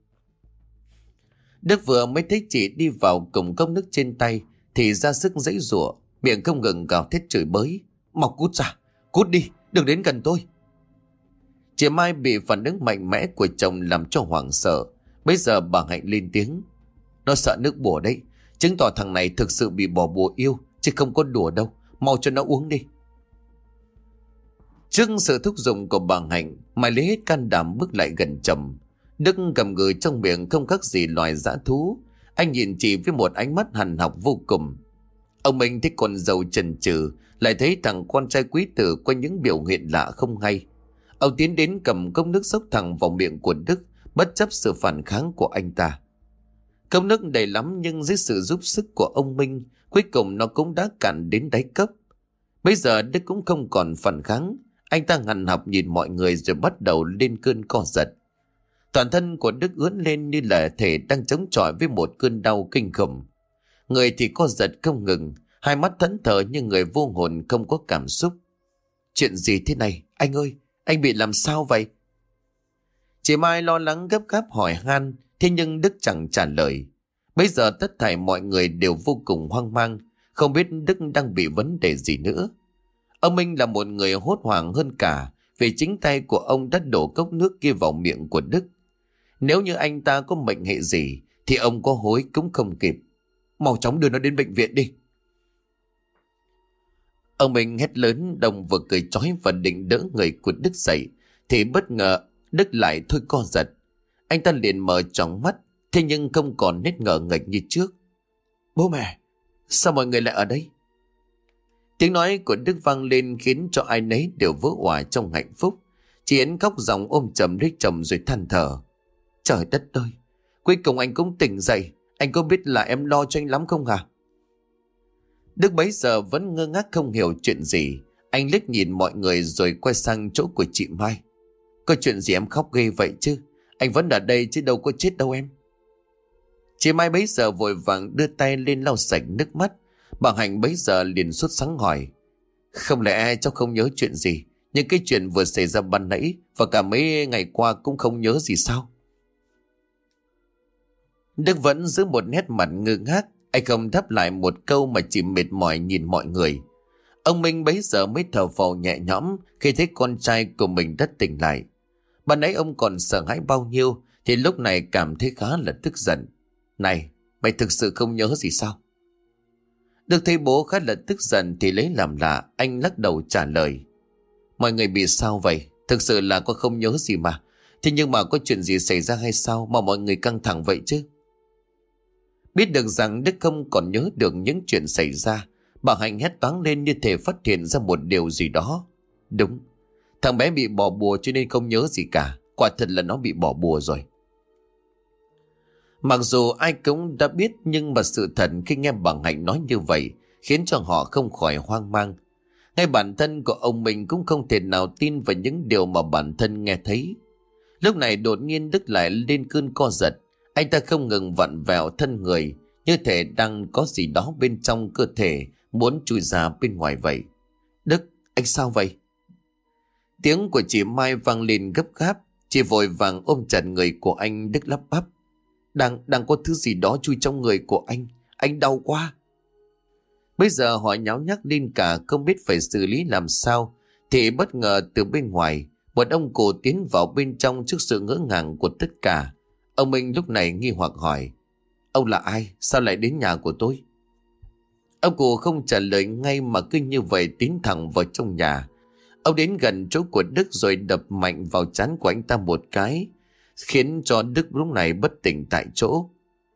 S1: Đức vừa mới thấy chị đi vào cùng cốc nước trên tay thì ra sức giãy giụa, miệng không ngừng gào thét chửi bới: mau cút ra, cút đi, đừng đến gần tôi. Chị Mai bị phản ứng mạnh mẽ của chồng làm cho hoảng sợ. Bây giờ bà Hạnh lên tiếng: nó sợ nước bùa đấy, chứng tỏ thằng này thực sự bị bỏ bùa yêu, chứ không có đùa đâu, mau cho nó uống đi. Trước sự thúc giục của bà Hạnh, Mai lấy hết can đảm bước lại gần chồng. Đức cầm ngừ trong miệng không khác gì loài dã thú. Anh nhìn chị với một ánh mắt hằn học vô cùng. Ông Minh thấy con dâu chần chừ, lại thấy thằng con trai quý tử có những biểu hiện lạ không hay. Ông tiến đến cầm cốc nước xốc thẳng vào miệng của Đức, bất chấp sự phản kháng của anh ta. Cốc nước đầy lắm, nhưng dưới sự giúp sức của ông Minh, cuối cùng nó cũng đã cạn đến đáy cốc. Bây giờ Đức cũng không còn phản kháng. Anh ta hằn học nhìn mọi người rồi bắt đầu lên cơn co giật. Toàn thân của Đức ướn lên như là thể đang chống chọi với một cơn đau kinh khủng. Người thì co giật không ngừng, hai mắt thẫn thờ như người vô hồn không có cảm xúc. Chuyện gì thế này, anh ơi, anh bị làm sao vậy? Chị Mai lo lắng gấp gáp hỏi han, thế nhưng Đức chẳng trả lời. Bây giờ tất thảy mọi người đều vô cùng hoang mang, không biết Đức đang bị vấn đề gì nữa. Ông Minh là một người hốt hoảng hơn cả, vì chính tay của ông đã đổ cốc nước kia vào miệng của Đức. Nếu như anh ta có mệnh hệ gì thì ông có hối cũng không kịp. Mau chóng đưa nó đến bệnh viện đi. Ông Minh hét lớn, đồng vừa cười chói và định đỡ người của Đức dậy thì bất ngờ Đức lại thôi co giật. Anh ta liền mở tròn mắt, thế nhưng không còn nét ngờ nghệch như trước. Bố mẹ, sao mọi người lại ở đây? Tiếng nói của Đức vang lên khiến cho ai nấy đều vỡ òa trong hạnh phúc. Chị Yến khóc ròng ôm chầm lấy chồng rồi than thở: trời đất ơi, cuối cùng anh cũng tỉnh dậy. Anh có biết là em lo cho anh lắm không hả? Đức bấy giờ vẫn ngơ ngác không hiểu chuyện gì. Anh liếc nhìn mọi người rồi quay sang chỗ của chị Mai. Có chuyện gì em khóc ghê vậy chứ? Anh vẫn ở đây chứ đâu có chết đâu em. Chị Mai bấy giờ vội vàng đưa tay lên lau sạch nước mắt. Bà Hạnh bấy giờ liền sốt sắng hỏi: không lẽ cháu không nhớ chuyện gì? Nhưng cái chuyện vừa xảy ra ban nãy và cả mấy ngày qua cũng không nhớ gì sao? Đức vẫn giữ một nét mặt ngơ ngác. Anh không đáp lại một câu mà chỉ mệt mỏi nhìn mọi người. Ông Minh bấy giờ mới thở phào nhẹ nhõm khi thấy con trai của mình đã tỉnh lại. Ban nãy ông còn sợ hãi bao nhiêu thì lúc này cảm thấy khá là tức giận. Này, mày thực sự không nhớ gì sao? Đức thấy bố khá là tức giận thì lấy làm lạ, anh lắc đầu trả lời. Mọi người bị sao vậy? Thực sự là con không nhớ gì mà. Thế nhưng mà có chuyện gì xảy ra hay sao mà mọi người căng thẳng vậy chứ? Biết được rằng Đức không còn nhớ được những chuyện xảy ra, bà Hạnh hét toáng lên như thể phát hiện ra một điều gì đó. Đúng, thằng bé bị bỏ bùa cho nên không nhớ gì cả. Quả thật là nó bị bỏ bùa rồi. Mặc dù ai cũng đã biết, nhưng mà sự thật khi nghe bà Hạnh nói như vậy khiến cho họ không khỏi hoang mang. Ngay bản thân của ông mình cũng không thể nào tin vào những điều mà bản thân nghe thấy. Lúc này đột nhiên Đức lại lên cơn co giật. Anh ta không ngừng vặn vẹo thân người, như thể đang có gì đó bên trong cơ thể muốn chui ra bên ngoài vậy. Đức, anh sao vậy? Tiếng của chị Mai vang lên gấp gáp. Chị vội vàng ôm chặt người của anh. Đức lắp bắp. Đang có thứ gì đó chui trong người của anh đau quá. Bây giờ họ nháo nhác lên cả, không biết phải xử lý làm sao. Thì bất ngờ từ bên ngoài, một ông cụ tiến vào bên trong trước sự ngỡ ngàng của tất cả. Ông Minh lúc này nghi hoặc hỏi. Ông là ai? Sao lại đến nhà của tôi? Ông cụ không trả lời ngay mà cứ như vậy tiến thẳng vào trong nhà. Ông đến gần chỗ của Đức rồi đập mạnh vào trán của anh ta một cái, khiến cho Đức lúc này bất tỉnh tại chỗ.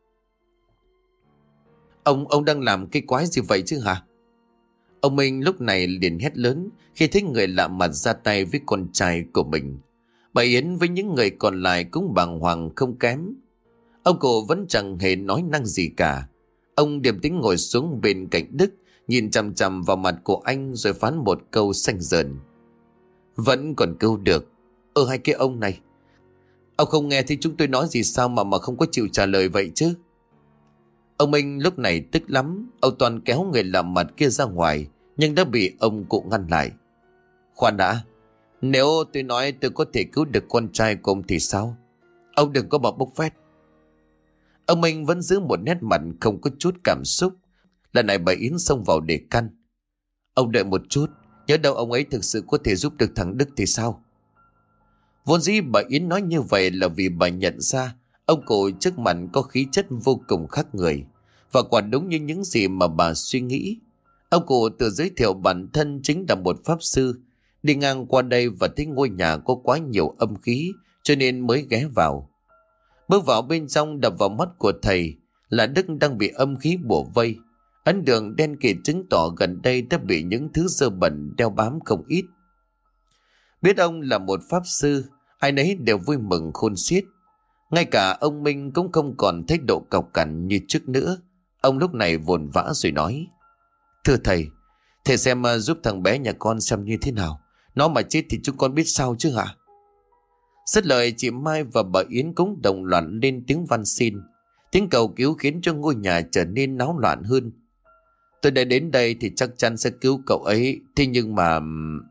S1: Ông đang làm cái quái gì vậy chứ hả? Ông Minh lúc này liền hét lớn khi thấy người lạ mặt ra tay với con trai của mình. Bà Yến với những người còn lại cũng bàng hoàng không kém. Ông cụ vẫn chẳng hề nói năng gì cả. Ông điềm tĩnh ngồi xuống bên cạnh Đức, nhìn chằm chằm vào mặt của anh rồi phán một câu xanh dờn. Vẫn còn câu được. Hai cái ông này, ông không nghe thấy chúng tôi nói gì sao mà không có chịu trả lời vậy chứ? Ông Minh lúc này tức lắm. Ông toàn kéo người làm mặt kia ra ngoài, nhưng đã bị ông cụ ngăn lại. Khoan đã, nếu tôi nói tôi có thể cứu được con trai của ông thì sao? Ông đừng có mà bốc phét. Ông Minh vẫn giữ một nét mặt không có chút cảm xúc. Lần này bà Yến xông vào để căn. Ông đợi một chút, nhớ đâu ông ấy thực sự có thể giúp được thằng Đức thì sao? Vốn dĩ bà Yến nói như vậy là vì bà nhận ra ông cụ trước mặt có khí chất vô cùng khác người. Và quả đúng như những gì mà bà suy nghĩ. Ông cụ tự giới thiệu bản thân chính là một pháp sư, đi ngang qua đây và thấy ngôi nhà có quá nhiều âm khí cho nên mới ghé vào. Bước vào bên trong, đập vào mắt của thầy là Đức đang bị âm khí bủa vây. Ấn đường đen kịt chứng tỏ gần đây đã bị những thứ dơ bẩn đeo bám không ít. Biết ông là một pháp sư, ai nấy đều vui mừng khôn xiết. Ngay cả ông Minh cũng không còn thái độ cọc cằn như trước nữa. Ông lúc này vồn vã rồi nói. Thưa thầy xem giúp thằng bé nhà con xem như thế nào. Nó mà chết thì chúng con biết sao chứ hả? Dứt lời, chị Mai và bà Yến cũng đồng loạt lên tiếng van xin. Tiếng cầu cứu khiến cho ngôi nhà trở nên náo loạn hơn. Tôi đã đến đây thì chắc chắn sẽ cứu cậu ấy. Thế nhưng mà...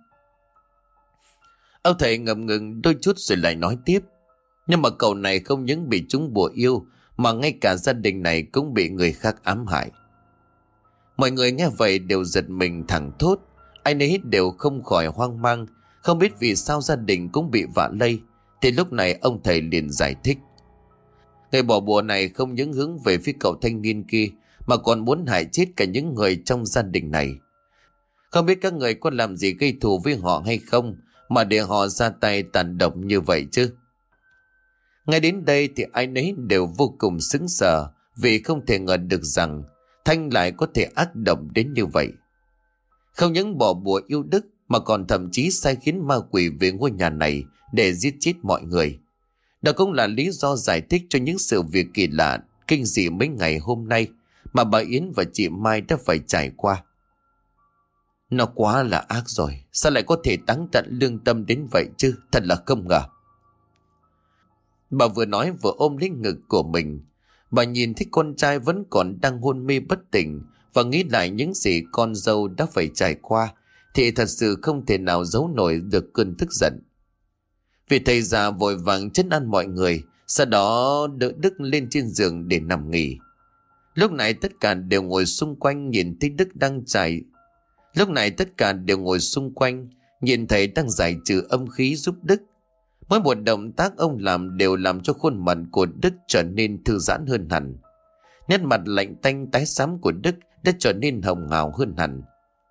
S1: Ông thầy ngập ngừng đôi chút rồi lại nói tiếp. Nhưng mà cậu này không những bị chúng bùa yêu, mà ngay cả gia đình này cũng bị người khác ám hại. Mọi người nghe vậy đều giật mình thẳng thốt. Ai nấy đều không khỏi hoang mang, không biết vì sao gia đình cũng bị vạ lây. Thì lúc này ông thầy liền giải thích. Người bỏ bùa này không những hướng về phía cậu thanh niên kia, mà còn muốn hại chết cả những người trong gia đình này. Không biết các người có làm gì gây thù với họ hay không, mà để họ ra tay tàn độc như vậy chứ? Ngay đến đây thì ai nấy đều vô cùng sững sờ, vì không thể ngờ được rằng Thanh lại có thể ác độc đến như vậy. Không những bỏ bùa yêu Đức, mà còn thậm chí sai khiến ma quỷ về ngôi nhà này để giết chết mọi người. Đó cũng là lý do giải thích cho những sự việc kỳ lạ, kinh dị mấy ngày hôm nay mà bà Yến và chị Mai đã phải trải qua. Nó quá là ác rồi, sao lại có thể táng tận lương tâm đến vậy chứ, thật là không ngờ. Bà vừa nói vừa ôm lấy ngực của mình. Bà nhìn thấy con trai vẫn còn đang hôn mê bất tỉnh, và nghĩ lại những gì con dâu đã phải trải qua, thì thật sự không thể nào giấu nổi được cơn tức giận. Vì thầy già vội vàng trấn an mọi người, sau đó đỡ Đức lên trên giường để nằm nghỉ. Lúc này tất cả đều ngồi xung quanh nhìn thấy Đức đang giải. Lúc này tất cả đều ngồi xung quanh nhìn thầy đang giải trừ âm khí giúp Đức. Mỗi một động tác ông làm đều làm cho khuôn mặt của Đức trở nên thư giãn hơn hẳn. Nét mặt lạnh tanh tái xám của Đức đã trở nên hồng hào hơn hẳn.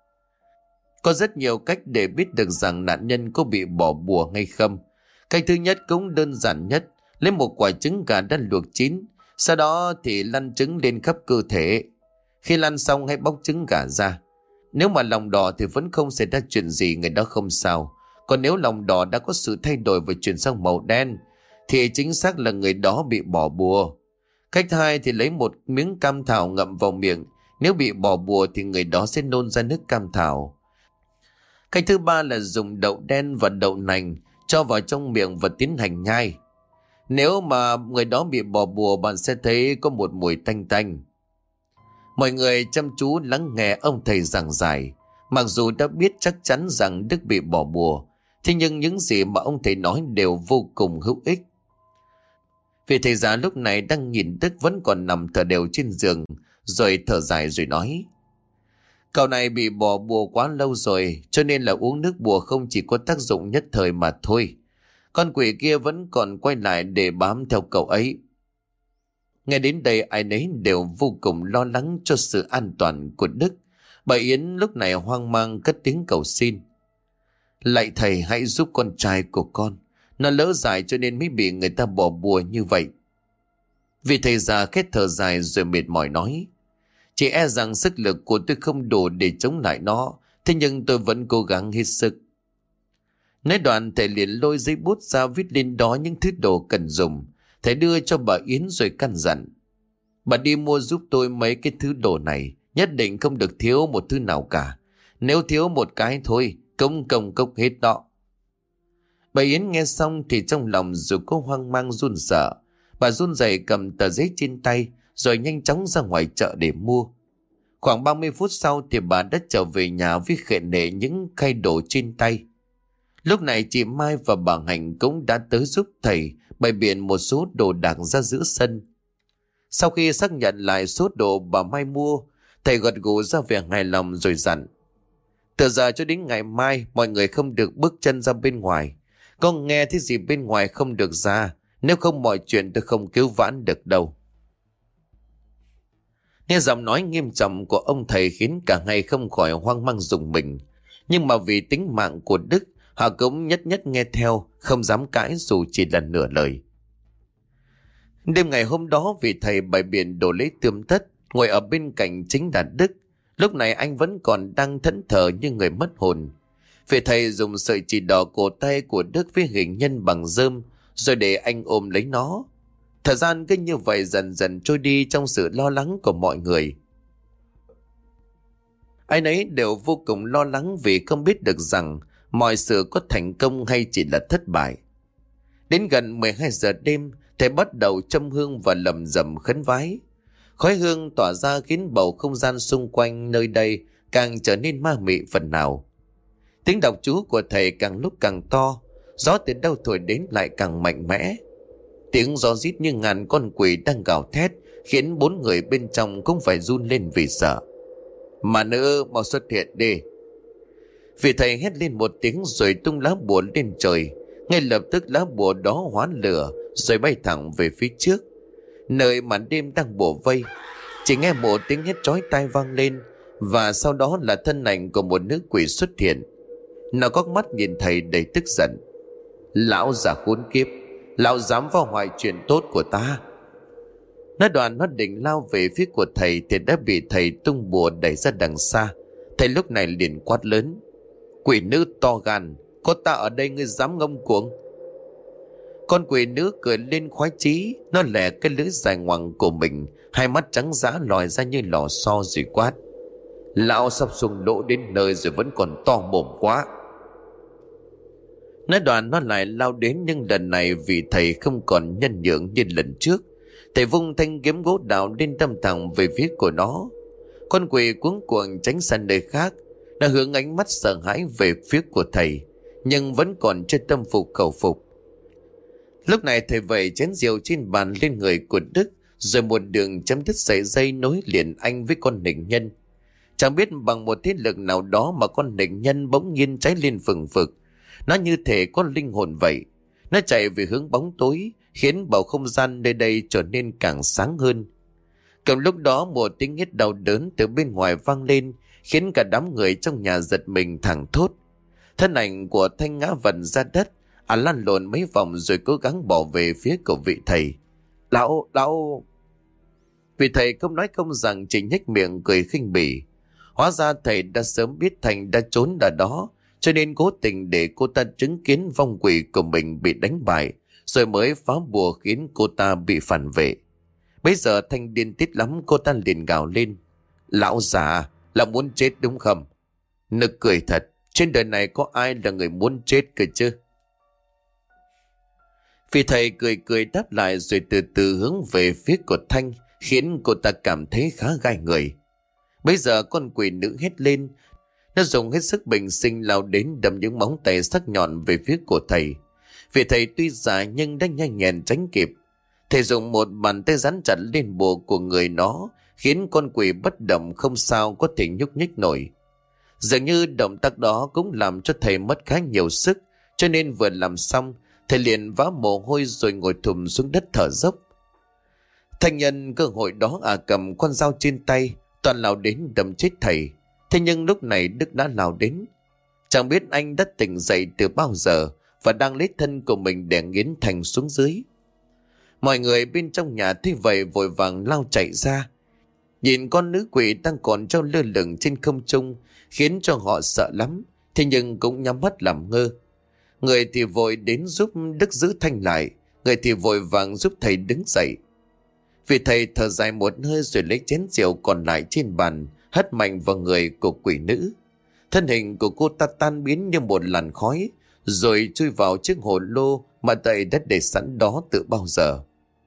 S1: Có rất nhiều cách để biết được rằng nạn nhân có bị bỏ bùa hay không. Cách thứ nhất cũng đơn giản nhất, lấy một quả trứng gà đã luộc chín, sau đó thì lăn trứng lên khắp cơ thể. Khi lăn xong hãy bóc trứng gà ra. Nếu mà lòng đỏ thì vẫn không xảy ra chuyện gì, người đó không sao. Còn nếu lòng đỏ đã có sự thay đổi và chuyển sang màu đen thì chính xác là người đó bị bỏ bùa. Cách hai thì lấy một miếng cam thảo ngậm vào miệng. Nếu bị bỏ bùa thì người đó sẽ nôn ra nước cam thảo. Cách thứ ba là dùng đậu đen và đậu nành cho vào trong miệng và tiến hành nhai. Nếu mà người đó bị bỏ bùa, bạn sẽ thấy có một mùi tanh tanh. Mọi người chăm chú lắng nghe ông thầy giảng giải. Mặc dù đã biết chắc chắn rằng Đức bị bỏ bùa, thế nhưng những gì mà ông thầy nói đều vô cùng hữu ích. Vị thầy già lúc này đang nhìn Đức vẫn còn nằm thở đều trên giường, rồi thở dài rồi nói: Cậu này bị bỏ bùa quá lâu rồi, cho nên là uống nước bùa không chỉ có tác dụng nhất thời mà thôi. Con quỷ kia vẫn còn quay lại để bám theo cậu ấy. Nghe đến đây ai nấy đều vô cùng lo lắng cho sự an toàn của Đức. Bà Yến lúc này hoang mang cất tiếng cầu xin: Lạy thầy, hãy giúp con trai của con. Nó lỡ dại cho nên mới bị người ta bỏ bùa như vậy. Vị thầy già khét thở dài rồi mệt mỏi nói: Chỉ e rằng sức lực của tôi không đủ để chống lại nó, thế nhưng tôi vẫn cố gắng hết sức. Nói đoạn thầy liền lôi giấy bút ra viết lên đó những thứ đồ cần dùng. Thầy đưa cho bà Yến rồi căn dặn: Bà đi mua giúp tôi mấy cái thứ đồ này, nhất định không được thiếu một thứ nào cả. Nếu thiếu một cái thôi, công cốc hết đó. Bà Yến nghe xong thì trong lòng dù có hoang mang run sợ, bà run rẩy cầm tờ giấy trên tay rồi nhanh chóng ra ngoài chợ để mua. Khoảng 30 phút sau thì bà đã trở về nhà với khệ nệ những khay đồ trên tay. Lúc này chị Mai và bà Hạnh cũng đã tới giúp thầy bày biện một số đồ đạc ra giữa sân. Sau khi xác nhận lại số đồ bà Mai mua, thầy gật gù ra vẻ hài lòng rồi dặn: Từ giờ cho đến ngày mai, mọi người không được bước chân ra bên ngoài. Con nghe thấy gì bên ngoài không được ra, nếu không mọi chuyện tôi không cứu vãn được đâu. Nghe giọng nói nghiêm trọng của ông thầy khiến cả hai không khỏi hoang mang rùng mình. Nhưng mà vì tính mạng của Đức, họ cũng nhất nhất nghe theo, không dám cãi dù chỉ là nửa lời. Đêm ngày hôm đó, vị thầy bày biện đồ lễ tươm tất, ngồi ở bên cạnh chính là Đức. Lúc này anh vẫn còn đang thẫn thờ như người mất hồn. Vị thầy dùng sợi chỉ đỏ cổ tay của Đức với hình nhân bằng rơm, rồi để anh ôm lấy nó. Thời gian cứ như vậy dần dần trôi đi trong sự lo lắng của mọi người. Ai nấy đều vô cùng lo lắng vì không biết được rằng mọi sự có thành công hay chỉ là thất bại. Đến gần 12 giờ đêm, thầy bắt đầu châm hương và lầm rầm khấn vái. Khói hương tỏa ra khiến bầu không gian xung quanh nơi đây càng trở nên ma mị phần nào. Tiếng đọc chú của thầy càng lúc càng to, gió từ đâu thổi đến lại càng mạnh mẽ. Tiếng gió rít như ngàn con quỷ đang gào thét, khiến 4 người bên trong cũng phải run lên vì sợ. Mà nữ mau xuất hiện đi. Vị thầy hét lên một tiếng rồi tung lá bùa lên trời. Ngay lập tức lá bùa đó hóa lửa rồi bay thẳng về phía trước, nơi màn đêm đang bủa vây. Chỉ nghe một tiếng hét chói tai vang lên, và sau đó là thân ảnh của một nữ quỷ xuất hiện. Nó có mắt nhìn thầy đầy tức giận. Lão già khốn kiếp, lão dám phá hoại chuyện tốt của ta. Nói đoạn nó định lao về phía của thầy thì đã bị thầy tung bùa đẩy ra đằng xa. Thầy lúc này liền quát lớn: Quỷ nữ to gan, có ta ở đây ngươi dám ngông cuồng? Con quỷ nữ cười lên khoái chí, nó lẻ cái lưỡi dài ngoằng của mình, hai mắt trắng dã lòi ra như lò xo rồi quát: Lão sắp xuống lỗ đến nơi rồi vẫn còn to mồm quá. Nói đoạn nó lại lao đến, nhưng lần này vì thầy không còn nhân nhượng như lần trước. Thầy vung thanh kiếm gỗ đào lên đâm thẳng về phía của nó. Con quỷ cuống cuồng tránh sang nơi khác. Nó hướng ánh mắt sợ hãi về phía của thầy, nhưng vẫn còn chưa tâm phục khẩu phục. Lúc này thầy vẩy chén rượu trên bàn lên người của Đức, rồi một đường chấm đứt sợi dây nối liền anh với con nịnh nhân. Chẳng biết bằng một thế lực nào đó mà con nịnh nhân bỗng nhiên cháy lên phừng phực. Nó như thể có linh hồn vậy. Nó chạy về hướng bóng tối, khiến bầu không gian nơi đây trở nên càng sáng hơn. Cùng lúc đó một tiếng hét đau đớn từ bên ngoài vang lên, khiến cả đám người trong nhà giật mình thẳng thốt. Thân ảnh của Thanh ngã vần ra đất, lăn lộn mấy vòng rồi cố gắng bỏ về phía của vị thầy. Lão... Vị thầy không nói không rằng, chỉ nhếch miệng cười khinh bỉ. Hóa ra thầy đã sớm biết Thành đã trốn ở đó, cho nên cố tình để cô ta chứng kiến vong quỷ của mình bị đánh bại, rồi mới phá bùa khiến cô ta bị phản vệ. Bây giờ Thanh điên tiết lắm, cô ta liền gào lên. Lão già, là muốn chết đúng không? Nực cười thật, trên đời này có ai là người muốn chết cơ chứ? Vì thầy cười cười đáp lại rồi từ từ hướng về phía của Thanh, khiến cô ta cảm thấy khá gai người. Bây giờ con quỷ nữ hét lên, nó dùng hết sức bình sinh lao đến đâm những móng tay sắc nhọn về phía của thầy. Vì thầy tuy già nhưng đã nhanh nhẹn tránh kịp. Thầy dùng một bàn tay rắn chặt lên bùa của người nó, khiến con quỷ bất động không sao có thể nhúc nhích nổi. Dường như động tác đó cũng làm cho thầy mất khá nhiều sức, cho nên vừa làm xong, thầy liền vã mồ hôi rồi ngồi thụm xuống đất thở dốc. Thanh nhân cơ hội đó cầm con dao trên tay, toàn lao đến đâm chết thầy. Thế nhưng lúc này Đức đã lao đến. Chẳng biết anh đã tỉnh dậy từ bao giờ và đang lấy thân của mình để nghiến Thành xuống dưới. Mọi người bên trong nhà thấy vậy vội vàng lao chạy ra. Nhìn con nữ quỷ đang còn treo lơ lửng trên không trung khiến cho họ sợ lắm, thế nhưng cũng nhắm mắt làm ngơ. Người thì vội đến giúp Đức giữ Thanh lại, người thì vội vàng giúp thầy đứng dậy. Vì thầy thở dài một hơi rồi lấy chén rượu còn lại trên bàn, hất mạnh vào người của quỷ nữ. Thân hình của cô ta tan biến như một làn khói, rồi chui vào chiếc hồ lô mà thầy đã để sẵn đó từ bao giờ.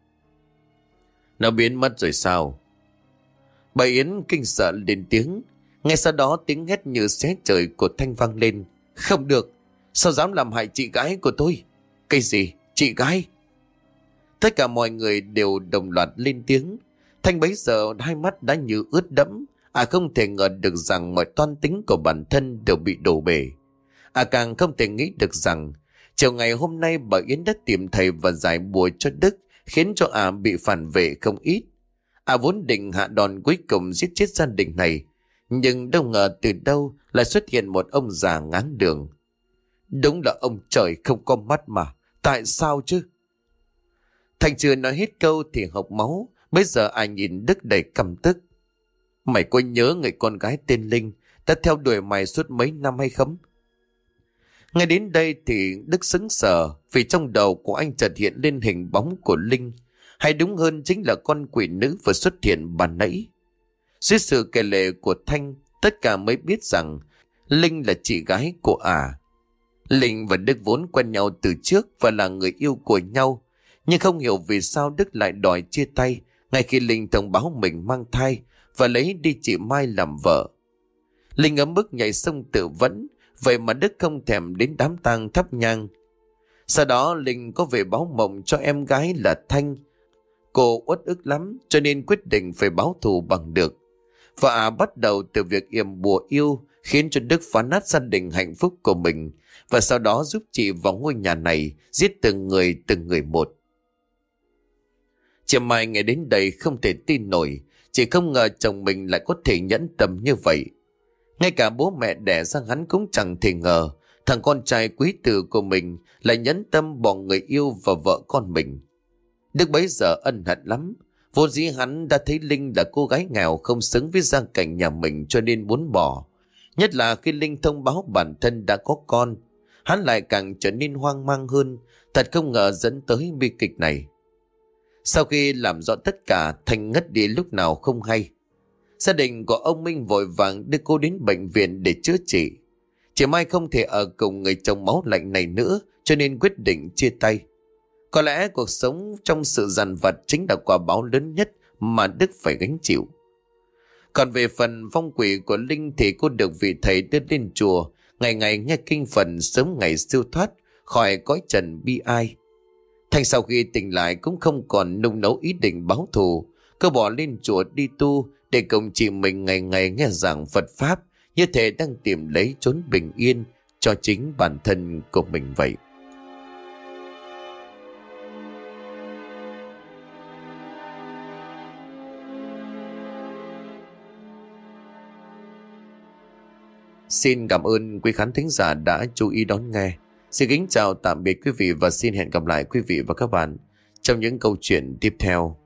S1: Nó biến mất rồi sao? Bà Yến kinh sợ lên tiếng. Ngay sau đó tiếng hét như xé trời của Thanh vang lên. Không được, sao dám làm hại chị gái của tôi? Cái gì? Chị gái? Tất cả mọi người đều đồng loạt lên tiếng. Thanh bấy giờ hai mắt đã như ướt đẫm. Không thể ngờ được rằng mọi toan tính của bản thân đều bị đổ bể. Càng không thể nghĩ được rằng chiều ngày hôm nay bà Yến đã tìm thầy và giải bùa cho Đức, khiến cho bị phản vệ không ít. Vốn định hạ đòn cuối cùng giết chết gia đình này, nhưng đâu ngờ từ đâu lại xuất hiện một ông già ngáng đường. Đúng là ông trời không có mắt mà, tại sao chứ? Thành chưa nói hết câu thì hộc máu. Bây giờ nhìn Đức đầy căm tức. Mày có nhớ người con gái tên Linh đã theo đuổi mày suốt mấy năm hay không? Ngay đến đây thì Đức sững sờ, vì trong đầu của anh chợt hiện lên hình bóng của Linh, hay đúng hơn chính là con quỷ nữ vừa xuất hiện ban nãy. Dưới sự kể lể của Thanh, tất cả mới biết rằng Linh là chị gái của Linh và Đức vốn quen nhau từ trước và là người yêu của nhau, nhưng không hiểu vì sao Đức lại đòi chia tay ngay khi Linh thông báo mình mang thai và lấy đi chị Mai làm vợ. Linh ấm bức nhảy sông tự vẫn, vậy mà Đức không thèm đến đám tang thắp nhang. Sau đó Linh có về báo mộng cho em gái là Thanh. Cô uất ức lắm cho nên quyết định phải báo thù bằng được. Và bắt đầu từ việc yểm bùa yêu, khiến cho Đức phá nát gia đình hạnh phúc của mình, và sau đó giúp chị vào ngôi nhà này giết từng người một. Chị Mai nghe đến đây không thể tin nổi, chị không ngờ chồng mình lại có thể nhẫn tâm như vậy. Ngay cả bố mẹ đẻ ra hắn cũng chẳng thể ngờ thằng con trai quý tử của mình lại nhẫn tâm bỏ người yêu và vợ con mình. Đức bấy giờ ân hận lắm. Vốn dĩ hắn đã thấy Linh là cô gái nghèo không xứng với gia cảnh nhà mình cho nên muốn bỏ. Nhất là khi Linh thông báo bản thân đã có con, hắn lại càng trở nên hoang mang hơn. Thật không ngờ dẫn tới bi kịch này. Sau khi làm rõ tất cả, Thanh ngất đi lúc nào không hay. Gia đình của ông Minh vội vàng đưa cô đến bệnh viện để chữa trị. Chị Mai không thể ở cùng người chồng máu lạnh này nữa, cho nên quyết định chia tay. Có lẽ cuộc sống trong sự dằn vặt chính là quả báo lớn nhất mà Đức phải gánh chịu. Còn về phần vong quỷ của Linh thì cô được vị thầy đưa lên chùa, ngày ngày nghe kinh Phật, sớm ngày siêu thoát khỏi cõi trần bi ai. Thành sau khi tỉnh lại cũng không còn nung nấu ý định báo thù. Cô bỏ lên chùa đi tu để cùng chị mình ngày ngày nghe giảng Phật Pháp, như thể đang tìm lấy chốn bình yên cho chính bản thân của mình vậy. Xin cảm ơn quý khán thính giả đã chú ý đón nghe. Xin kính chào tạm biệt quý vị và xin hẹn gặp lại quý vị và các bạn trong những câu chuyện tiếp theo.